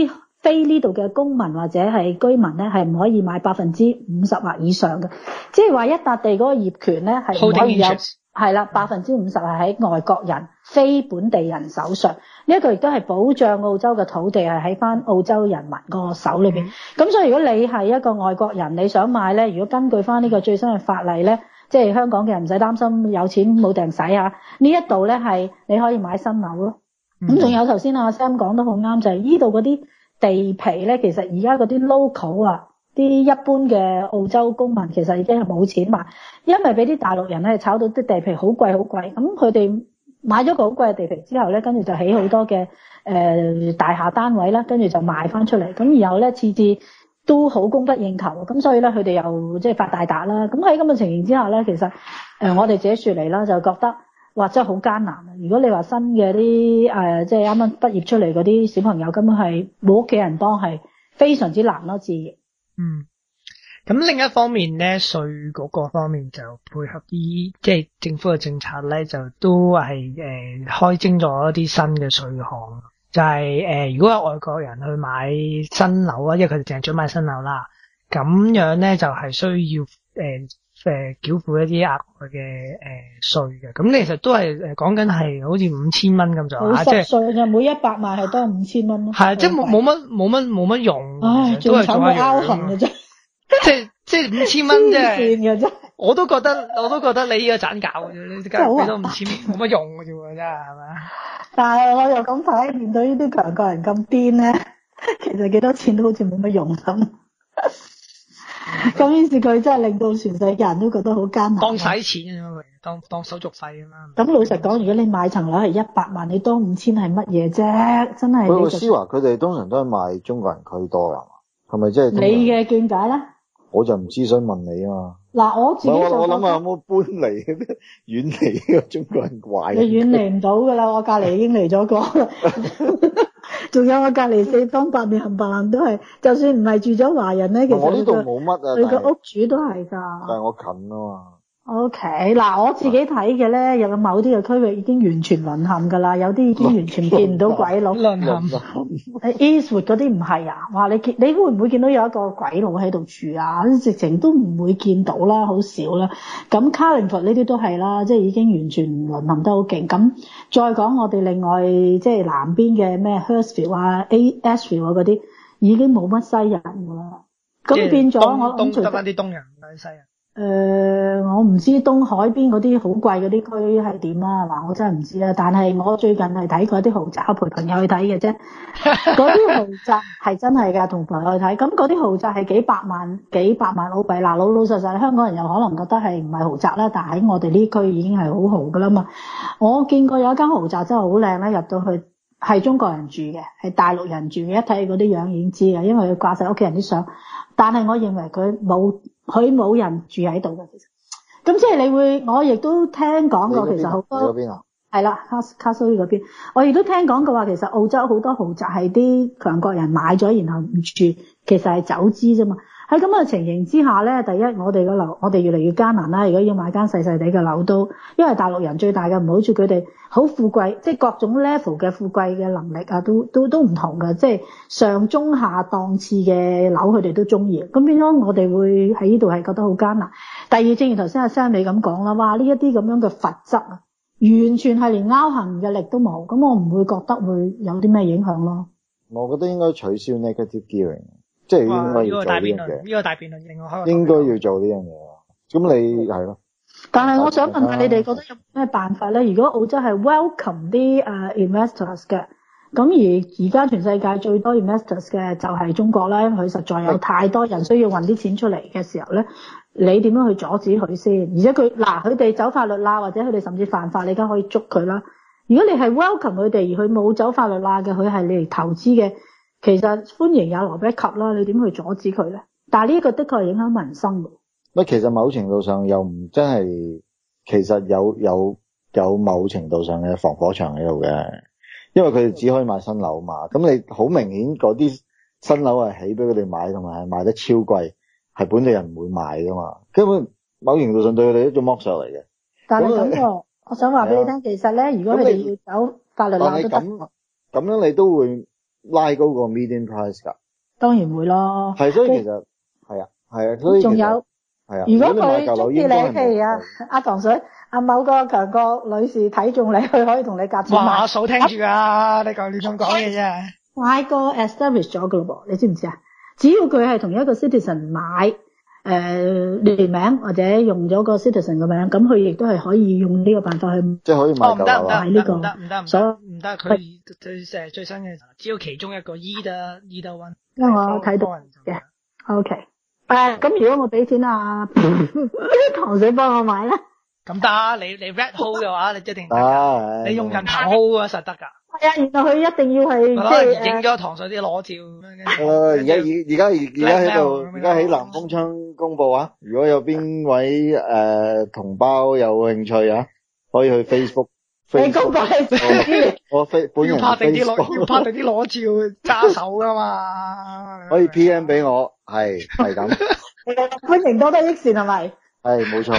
非呢度嘅公民或者係居民咧，係唔可以買50%或以上嘅，即係話一笪地嗰個業權咧係唔可以有。係啦，50%係喺外國人、非本地人手上。呢一個亦都係保障澳洲嘅土地係喺翻澳洲人民個手裏邊。咁所以如果你係一個外國人，你想買咧，如果根據翻呢個最新嘅法例咧，即係香港嘅人唔使擔心有錢冇埞使啊。呢一度咧係你可以買新樓咯。咁仲有頭先阿 Sam 講得好啱，就係呢度嗰啲地皮咧，其實而家嗰啲 local 啊。啲一般嘅澳洲公民其實已經係冇錢買，因為俾啲大陸人咧炒到啲地皮好貴好貴，咁佢哋買咗個好貴嘅地皮之後咧，跟住就起好多嘅大廈單位啦，跟住就賣翻出嚟，咁然後咧次次都好供不應求，咁所以咧佢哋又即係發大達啦。咁喺咁嘅情形之下咧，其實我哋自己說嚟啦，就覺得哇真係好艱難啊！如果你話新嘅啲即係啱啱畢業出嚟嗰啲小朋友，根本係冇屋企人幫，係非常之難咯，置業。 咁另一方面咧，稅嗰個方面就配合啲即係政府嘅政策咧，就都係開徵咗一啲新嘅稅項，就係如果有外國人去買新樓啊，因為佢哋淨係准買新樓啦，咁樣咧就係需要繳付一啲額外嘅稅嘅。咁其實都係講緊係好似5000蚊咁就即係稅就每100萬係多5000蚊咯。 係即係冇乜用， 仲慘過拗痕嘅啫。 即係5000蚊啫，我都覺得你呢個盞搞嘅啫，你梗係俾到5000冇乜用嘅啫，真係係咪？ 但係我又咁睇，面對呢啲強國人咁癲咧，其實幾多錢都好似冇乜用咁。咁於是佢真係令到全世界人都覺得好艱難。 當使錢啊嘛，當手續費啊嘛。 咁老實講，如果你買層樓係100萬，你多5000係乜嘢啫？真係。 喂，思華佢哋通常都係賣中國人區多㗎嘛？係咪即係？ 你嘅見解咧？ 我就唔知，想問你啊嘛。 嗱，我自己我諗下有冇搬離遠離呢個中國人壞。 你遠離唔到噶啦，我隔籬已經嚟咗個啦。仲有我隔籬四方八面冚唪唥都係，就算唔係住咗華人咧，其實我呢度冇乜啊。 佢個屋主都係噶。 但係我近啊嘛。OK， 嗱，我自己睇嘅咧，有某啲嘅區域已經完全淪陷噶啦，有啲已經完全見唔到鬼佬。 淪陷。 Eastwood 嗰啲唔係啊，哇！你會唔會見到有一個鬼佬喺度住啊？直情都唔會見到啦，好少啦。咁 Carlingford 呢啲都係啦，即係已經完全淪陷得好勁。咁再講我哋另外即係南邊嘅咩 Hurstville 啊、Ashfield 嗰啲，已經冇乜西人噶啦。咁變咗我諗得翻啲東人唔係西人。 我唔知東海邊嗰啲好貴嗰啲區係點啦，嗱我真係唔知啦。但係我最近係睇過啲豪宅，陪朋友去睇嘅啫。嗰啲豪宅係真係㗎，同朋友去睇。咁嗰啲豪宅係幾百萬澳幣。嗱，老實實，香港人又可能覺得係唔係豪宅啦，但係喺我哋呢區已經係好豪㗎啦嘛。我見過有一間豪宅真係好靚咧，入到去係中國人住嘅，係大陸人住嘅，一睇嗰啲樣已經知㗎，因為佢掛晒屋企人啲相。但係我認為佢冇人住喺度嘅，其實。咁即係我亦都聽講過，其實好多。你嗰邊啊？係啦，卡蘇伊嗰邊。我亦都聽講過話，其實澳洲好多豪宅係啲強國人買咗，然後唔住，其實係走資啫嘛。喺咁嘅情形之下咧，第一我哋個樓，我哋越嚟越艱難啦。如果要買間細細地嘅樓都，因為大陸人最大嘅唔好處，佢哋好富貴，即係各種 level 嘅富貴嘅能力啊，都唔同嘅，即係上中下檔次嘅樓，佢哋都中意。咁變咗我哋會喺呢度係覺得好艱難。第二，正如頭先阿 Sam 你咁講啦，哇！呢一啲咁樣嘅罰則啊，完全係連拗痕嘅力都冇，咁我唔會覺得會有啲咩影響咯。 我覺得應該取消 negative gearing。即係應該要做呢樣嘢， 呢個大辯論另外開個。 應該要做呢樣嘢。咁你係咯。 但係我想問下你哋覺得有咩辦法咧？如果澳洲係 welcome 啲investors 嘅，咁而家全世界最多 investors 嘅就係中國啦，因為佢實在有太多人需要搵啲錢出嚟嘅時候咧，你點樣去阻止佢先？而且佢哋走法律啦，或者佢哋甚至犯法，你而家可以捉佢啦。如果你係 welcome 佢哋，而佢冇走法律啦嘅，佢係你嚟投資嘅。其實歡迎有羅比及啦，你點去阻止佢咧？但係呢個的確係影響民生嘅。 乜其實某程度上又唔真係，其實有某程度上嘅防火牆喺度嘅，因為佢哋只可以買新樓嘛。咁你好明顯嗰啲新樓係起俾佢哋買，同埋係賣得超貴，係本地人唔會買噶嘛。根本某程度上對佢哋一種剝削嚟嘅。 但係咁喎，我想話俾你聽，其實咧，如果佢哋要走法律罅都得。 咁樣你都會。 拉高個 median price 㗎。 當然會咯。 係，所以其實係啊，所以仲有係啊。 如果佢你買舊樓中意你， 應該係譬如阿糖水某個強國女士睇中你，佢可以同你夾錢買。 哇！阿嫂聽住啊，你講亂咁講嘢啫。 買個 establish 咗㗎咯噃，你知唔知啊？只要佢係同一個 citizen 買聯名或者用咗個 citizen 嘅名，咁佢亦都係可以用呢個辦法去。 即係可以買唔得唔舊樓啊。 得唔得，佢最新嘅只要其中一個 either one。 因為我睇到嘅。OK。咁如果我俾錢糖水幫我買咧？ 咁得，你 red hole 嘅話，你一定得㗎。 啊， 你用人頭 hole 啊，實得㗎。 係啊，原來佢一定要係即係影咗糖水啲裸照咁樣。 而家喺南風窗公佈啊！如果有邊位同胞有興趣啊，可以去 Facebook。 你公佈係我本人要拍定 Facebook 要拍定啲裸照揸手㗎嘛。 可以 PM 俾我，係咁。 歡迎多多益善係咪？ 係冇錯。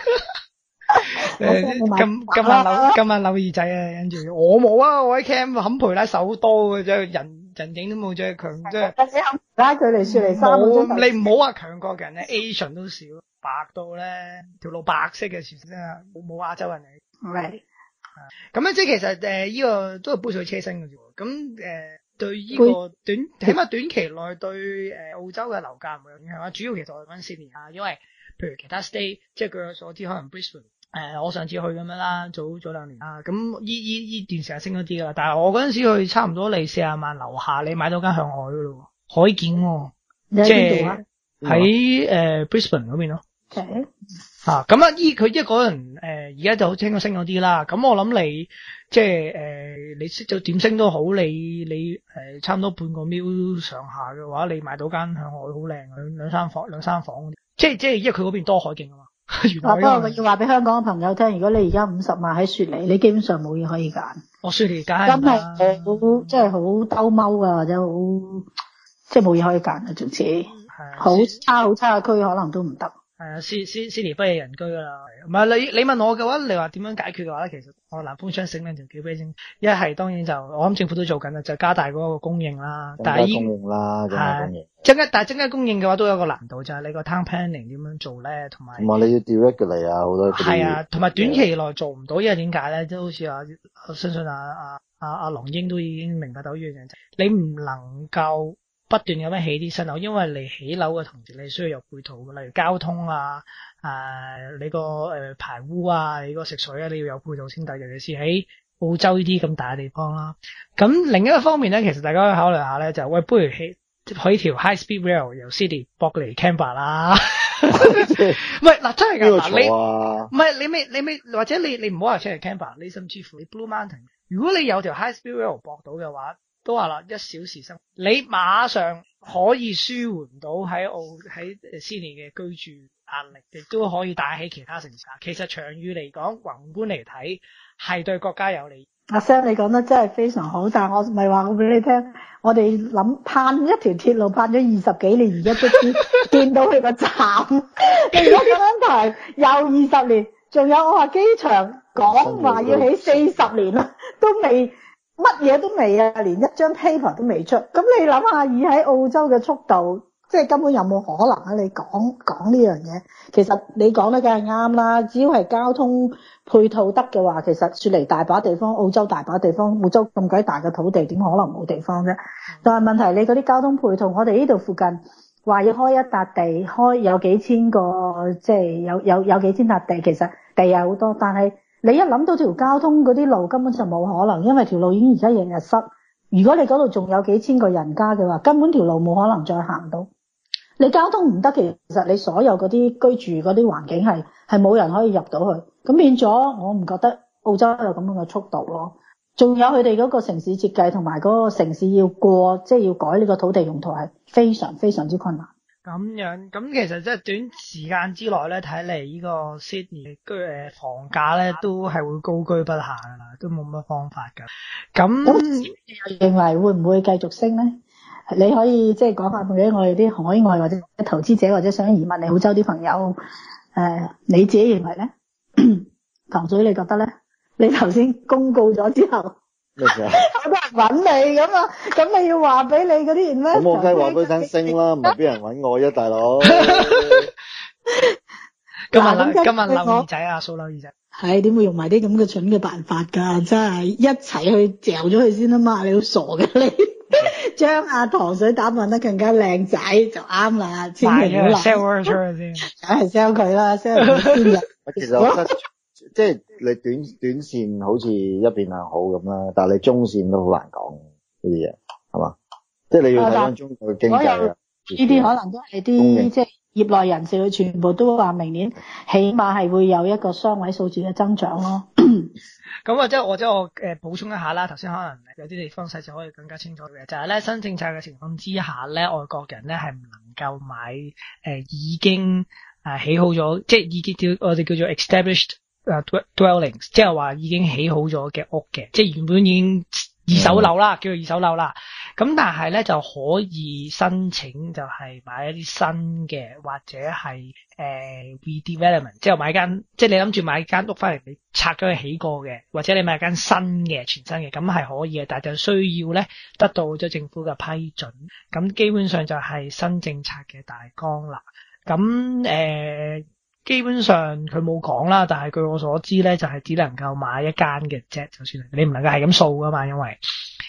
今晚扭耳仔啊，跟住我冇啊，我喺 cam 冚培拉手多嘅啫，人影都冇啫，強即係。 你冚拉佢嚟雪梨3個鐘頭。 你唔好話強國人咧 ，Asian 都少，白到咧條路白色嘅，全真係冇亞洲人嚟。 係。 咁咧，即係其實呢個都係杯水車薪嘅啫。咁對呢個起碼短期內對澳洲嘅樓價唔會有影響啦。主要其實我講Sydney啊，因為譬如其他 state， 即係據我所知，可能 Brisbane。我上次去咁樣啦，早2年啦，咁依段時間升咗啲噶啦，但係我嗰陣時去差唔多你40萬樓下，你買到間向海噶咯，海景喎， 你喺邊度啊？ 喺Brisbane 嗰邊咯。 Okay。 咁啊佢一個人而家就好清咗升咗啲啦，咁我諗你即係你識咗點升都好，你差唔多半個 mil 上下嘅話，你買到間向海好靚嘅兩三房嗰啲，即係因為佢嗰邊多海景啊嘛。不過我要話俾香港嘅朋友聽，如果你而家50萬喺雪梨，你基本上冇嘢可以揀。 我雪梨揀真係好，即係好兜踎啊，或者好即係冇嘢可以揀啊，總之好差嘅區可能都唔得。 係啊，Sydney 不惹人居㗎啦。唔係你問我嘅話，你話點樣解決嘅話咧，其實我南風窗醒兩條橋俾先。一係當然就我諗政府都做緊啦，就加大嗰個供應啦。但係供應啦， 增加供應嘅話都有個難度，就係你個 town planning 點樣做咧，同埋你要 deregulate 啊，好多係啊，同埋短期內做唔到，因為點解咧？即係好似我相信阿龍英都已經明白到呢樣嘢，你唔能夠不斷咁樣起啲新樓，因為你起樓嘅同時你需要有配套嘅，例如交通啊，你個排污啊，你個食水啊，你要有配套先得，尤其是喺澳洲呢啲咁大嘅地方啦。咁另一個方面咧，其實大家可以考慮下咧，就喂，不如起條 high speed rail 由 Sydney 駁嚟 Canberra 啦。唔係嗱，真係㗎，你唔係你未或者你唔好話出嚟 Canberra， 你甚至乎你 Blue Mountain， 如果你有條 high speed rail 駁到嘅話，都話啦，1小時生，你馬上可以舒緩到喺Sydney 嘅居住壓力，亦都可以帶起其他城市。其實長遠嚟講，宏觀嚟睇，係對國家有利。 阿 Sam 你講得真係非常好，但係我唔係話我俾你聽，我哋諗盼一條鐵路盼咗20幾年，而家都見到佢個站。你而家咁樣排又20年，仲有我話機場講話要起40年啦，都未。乜嘢都未啊，連一張 paper 都未出。咁你諗下，以喺澳洲嘅速度，即係根本有冇可能啊？你講呢樣嘢，其實你講得梗係啱啦。只要係交通配套得嘅話，其實雪梨大把地方，澳洲大把地方，澳洲咁鬼大嘅土地，點可能冇地方啫？但係問題你嗰啲交通配套，我哋呢度附近話要開一笪地，開有幾千個，即係有幾千笪地，其實地有好多，但係你一諗到條交通嗰啲路根本就冇可能，因為條路已經而家日日塞。如果你嗰度仲有幾千個人家嘅話，根本條路冇可能再行到。你交通唔得，其實你所有嗰啲居住嗰啲環境係冇人可以入到去。咁變咗，我唔覺得澳洲有咁樣嘅速度咯。仲有佢哋嗰個城市設計同埋嗰個城市要過，即係要改呢個土地用途係非常非常之困難。 咁樣，咁其實即係短時間之內咧，睇嚟呢個 Sydney 嘅房價咧都係會高居不下噶啦，都冇乜方法噶。咁認為會唔會繼續升咧？你可以即係講下俾我哋啲海外或者投資者或者想移民嚟澳洲啲朋友，你自己認為咧？糖水你覺得咧？你頭先公告咗之後， 咩事啊？ 好多人揾你咁啊，咁你要話俾你嗰啲 investor 咁我梗係話俾佢聽升啦，唔係俾人揾我啫，大佬。 今日扭耳仔啊，蘇扭耳仔。 係點會用埋啲咁嘅蠢嘅辦法㗎？真係一齊去嚼咗佢先啊嘛！你好傻嘅你，將阿糖水打扮得更加靚仔就啱啦，千祈唔好 sell 出去先， 梗係 sell 佢啦，sell 佢先嘅。 其實我覺得即係你短線好似一片向好咁啦，但係你中線都好難講呢啲嘢，係嘛？即係你要睇翻中國嘅經濟啊。 呢啲可能都係啲即係業內人士，佢全部都話明年起碼係會有一個雙位數字嘅增長咯。 咁或者我補充一下啦，頭先可能有啲地方細節可以更加清楚嘅，就係咧新政策嘅情況之下咧，外國人咧係唔能夠買已經起好咗，即係已經我哋叫做 established dwellings， 即係話已經起好咗嘅屋嘅，即係原本已經二手樓啦，叫做二手樓啦。咁但係咧就可以申請就係買一啲新嘅或者係redevelopment， 即係即係你諗住買間屋翻嚟你拆咗佢起過嘅，或者你買間新嘅全新嘅，咁係可以嘅，但係就需要咧得到咗政府嘅批准。咁基本上就係新政策嘅大綱啦。咁基本上佢冇講啦，但係據我所知咧就係只能夠買一間嘅啫，就算你唔能夠係咁掃噶嘛，因為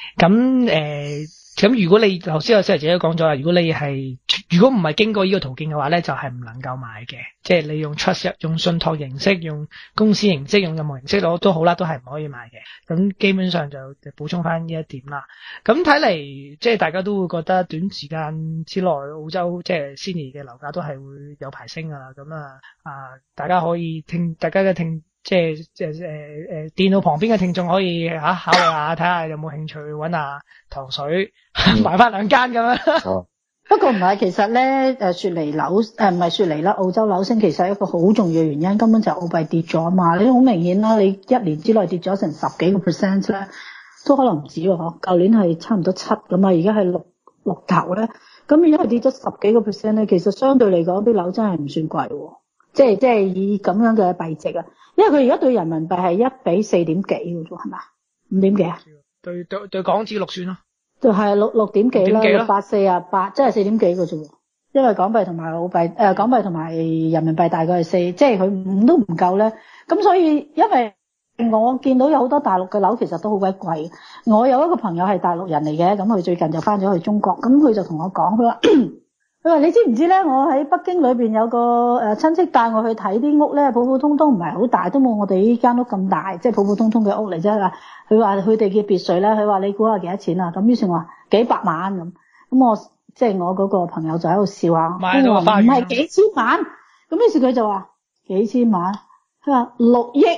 咁如果你頭先我自己都講咗啦，如果唔係經過呢個途徑嘅話咧，就係唔能夠買嘅，即係你用 trust 用信託形式、用公司形式、用任何形式都好啦，都係唔可以買嘅。咁基本上就補充翻呢一點啦。咁睇嚟即係大家都會覺得短時間之內澳洲即係 Sydney 嘅樓價都係會有排升噶啦。咁大家可以大家嘅即係電腦旁邊嘅聽眾可以考慮下，睇下有冇興趣揾下糖水買翻兩間咁樣。 不過唔係，其實咧雪梨樓唔係雪梨啦，澳洲樓升其實係一個好重要嘅原因，根本就係澳幣跌咗啊嘛。你好明顯啦，你一年之內跌咗成10幾個 percent 咧，都可能唔止喎嗬。舊年係差唔多7咁啊，而家係六頭咧。咁而家係跌咗10幾個 percent 咧，其實相對嚟講啲樓真係唔算貴喎。即係以咁樣嘅幣值啊，因為佢而家對人民幣係1比4點幾嘅啫，係咪5點幾啊？對港紙6算咯。就係6點幾啦，848，即係4點幾嘅啫喎。因為港幣同埋港幣同埋人民幣大概係4，即係佢5都唔夠咧。咁所以因為我見到有好多大陸嘅樓其實都好鬼貴。我有一個朋友係大陸人嚟嘅，咁佢最近就翻咗去中國，咁佢就同我講，佢話你知唔知咧？我喺北京裏邊有個親戚帶我去睇啲屋咧，普普通通唔係好大，都冇我哋呢間屋咁大，即係普普通通嘅屋嚟啫啦。佢話佢哋嘅別墅咧，佢話你估下幾多錢啊？咁於是我話幾百萬咁。咁我即係我嗰個朋友就喺度笑啊，我話唔係幾千萬。咁於是佢就話幾千萬，佢話6億，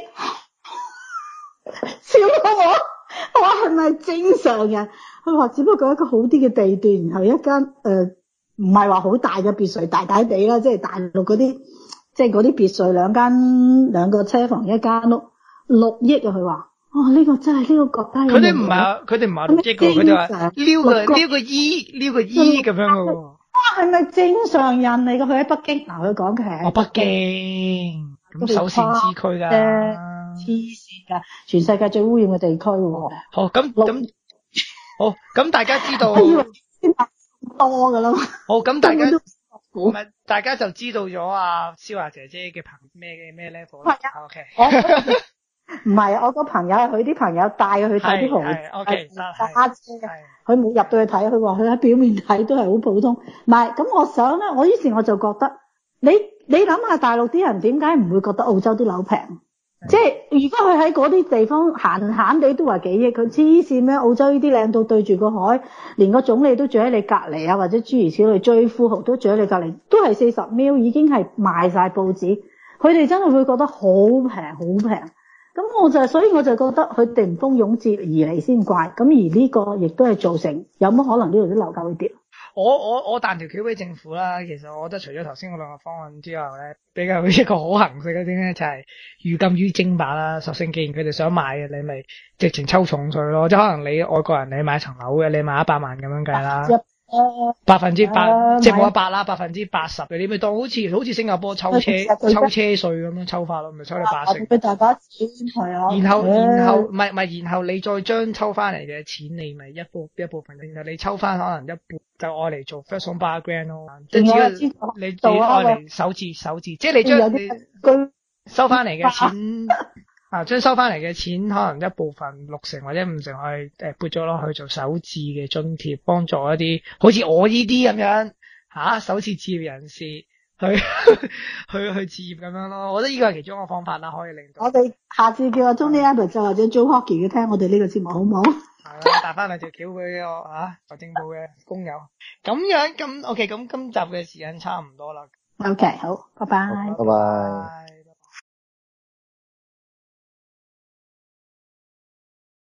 笑到我話係咪正常人？佢話只不過一個好啲嘅地段，然後一間唔係話好大嘅別墅，大大地啦，即係大陸嗰啲，即係嗰啲別墅兩個車房一間屋，6億啊！佢話，呢個真係呢個國家。佢哋唔係6億㗎，佢哋話撩個億咁樣㗎喎。係咪正常人嚟㗎？佢喺北京，佢講嘅係。北京咁首善之區㗎，黐線㗎，全世界最污染嘅地區喎。好，咁大家知道。多噶啦，好咁大家就知道咗蕭華姐姐嘅咩 level 啦。OK， 唔係我個朋友係佢啲朋友帶佢去睇啲豪宅，揸車，佢冇入到去睇，佢話佢喺表面睇都係好普通。唔係咁，我想咧，於是我就覺得你諗下大陸啲人點解唔會覺得澳洲啲樓平？即係如果佢喺嗰啲地方閒地都話幾億，佢黐線咩？澳洲呢啲靚到對住個海，連個總理都住喺你隔籬啊，或者諸如此類，最富豪都住喺你隔籬，都係40 mil 已經係賣晒報紙，佢哋真係會覺得好平好平。咁所以我就覺得佢哋唔蜂擁接而嚟先怪。咁而呢個亦都係造成有乜可能呢度啲樓價會跌？我彈條橋俾政府啦。其實我覺得除咗頭先嗰兩個方案之外咧，比較一個可行性嗰啲咧就係寓禁於徵吧啦。索性既然佢哋想買嘅，你咪直情抽重稅咯。即係可能你外國人你買層樓嘅，你買100萬咁樣計啦。 8%，即係冇唔係 100啦，80%嘅，你咪當好似新加坡抽車其實佢抽車稅咁樣抽法咯，咪抽你80%。 俾大家錢係啊。 然後唔係，然後你再將抽翻嚟嘅錢，你咪一部分，然後你抽翻可能一半就愛嚟做 first on bar grand 咯，即係只要你愛嚟手指，即係你將你收翻嚟嘅錢啊，將收翻嚟嘅錢可能一部分60%或者50%去撥咗落去做首置嘅津貼，幫助一啲好似我呢啲咁樣首次置業人士去置業咁樣咯。我覺得呢個係其中一個方法啦，可以令到我哋下次叫阿 Tony Abbott 就或者 Joe Hockey 嘅聽我哋呢個節目好唔好？ 係啦，帶翻兩條橋俾我財政部嘅工友。咁樣咁 OK，咁今集嘅時間差唔多啦。 OK， 好，拜拜。 拜拜。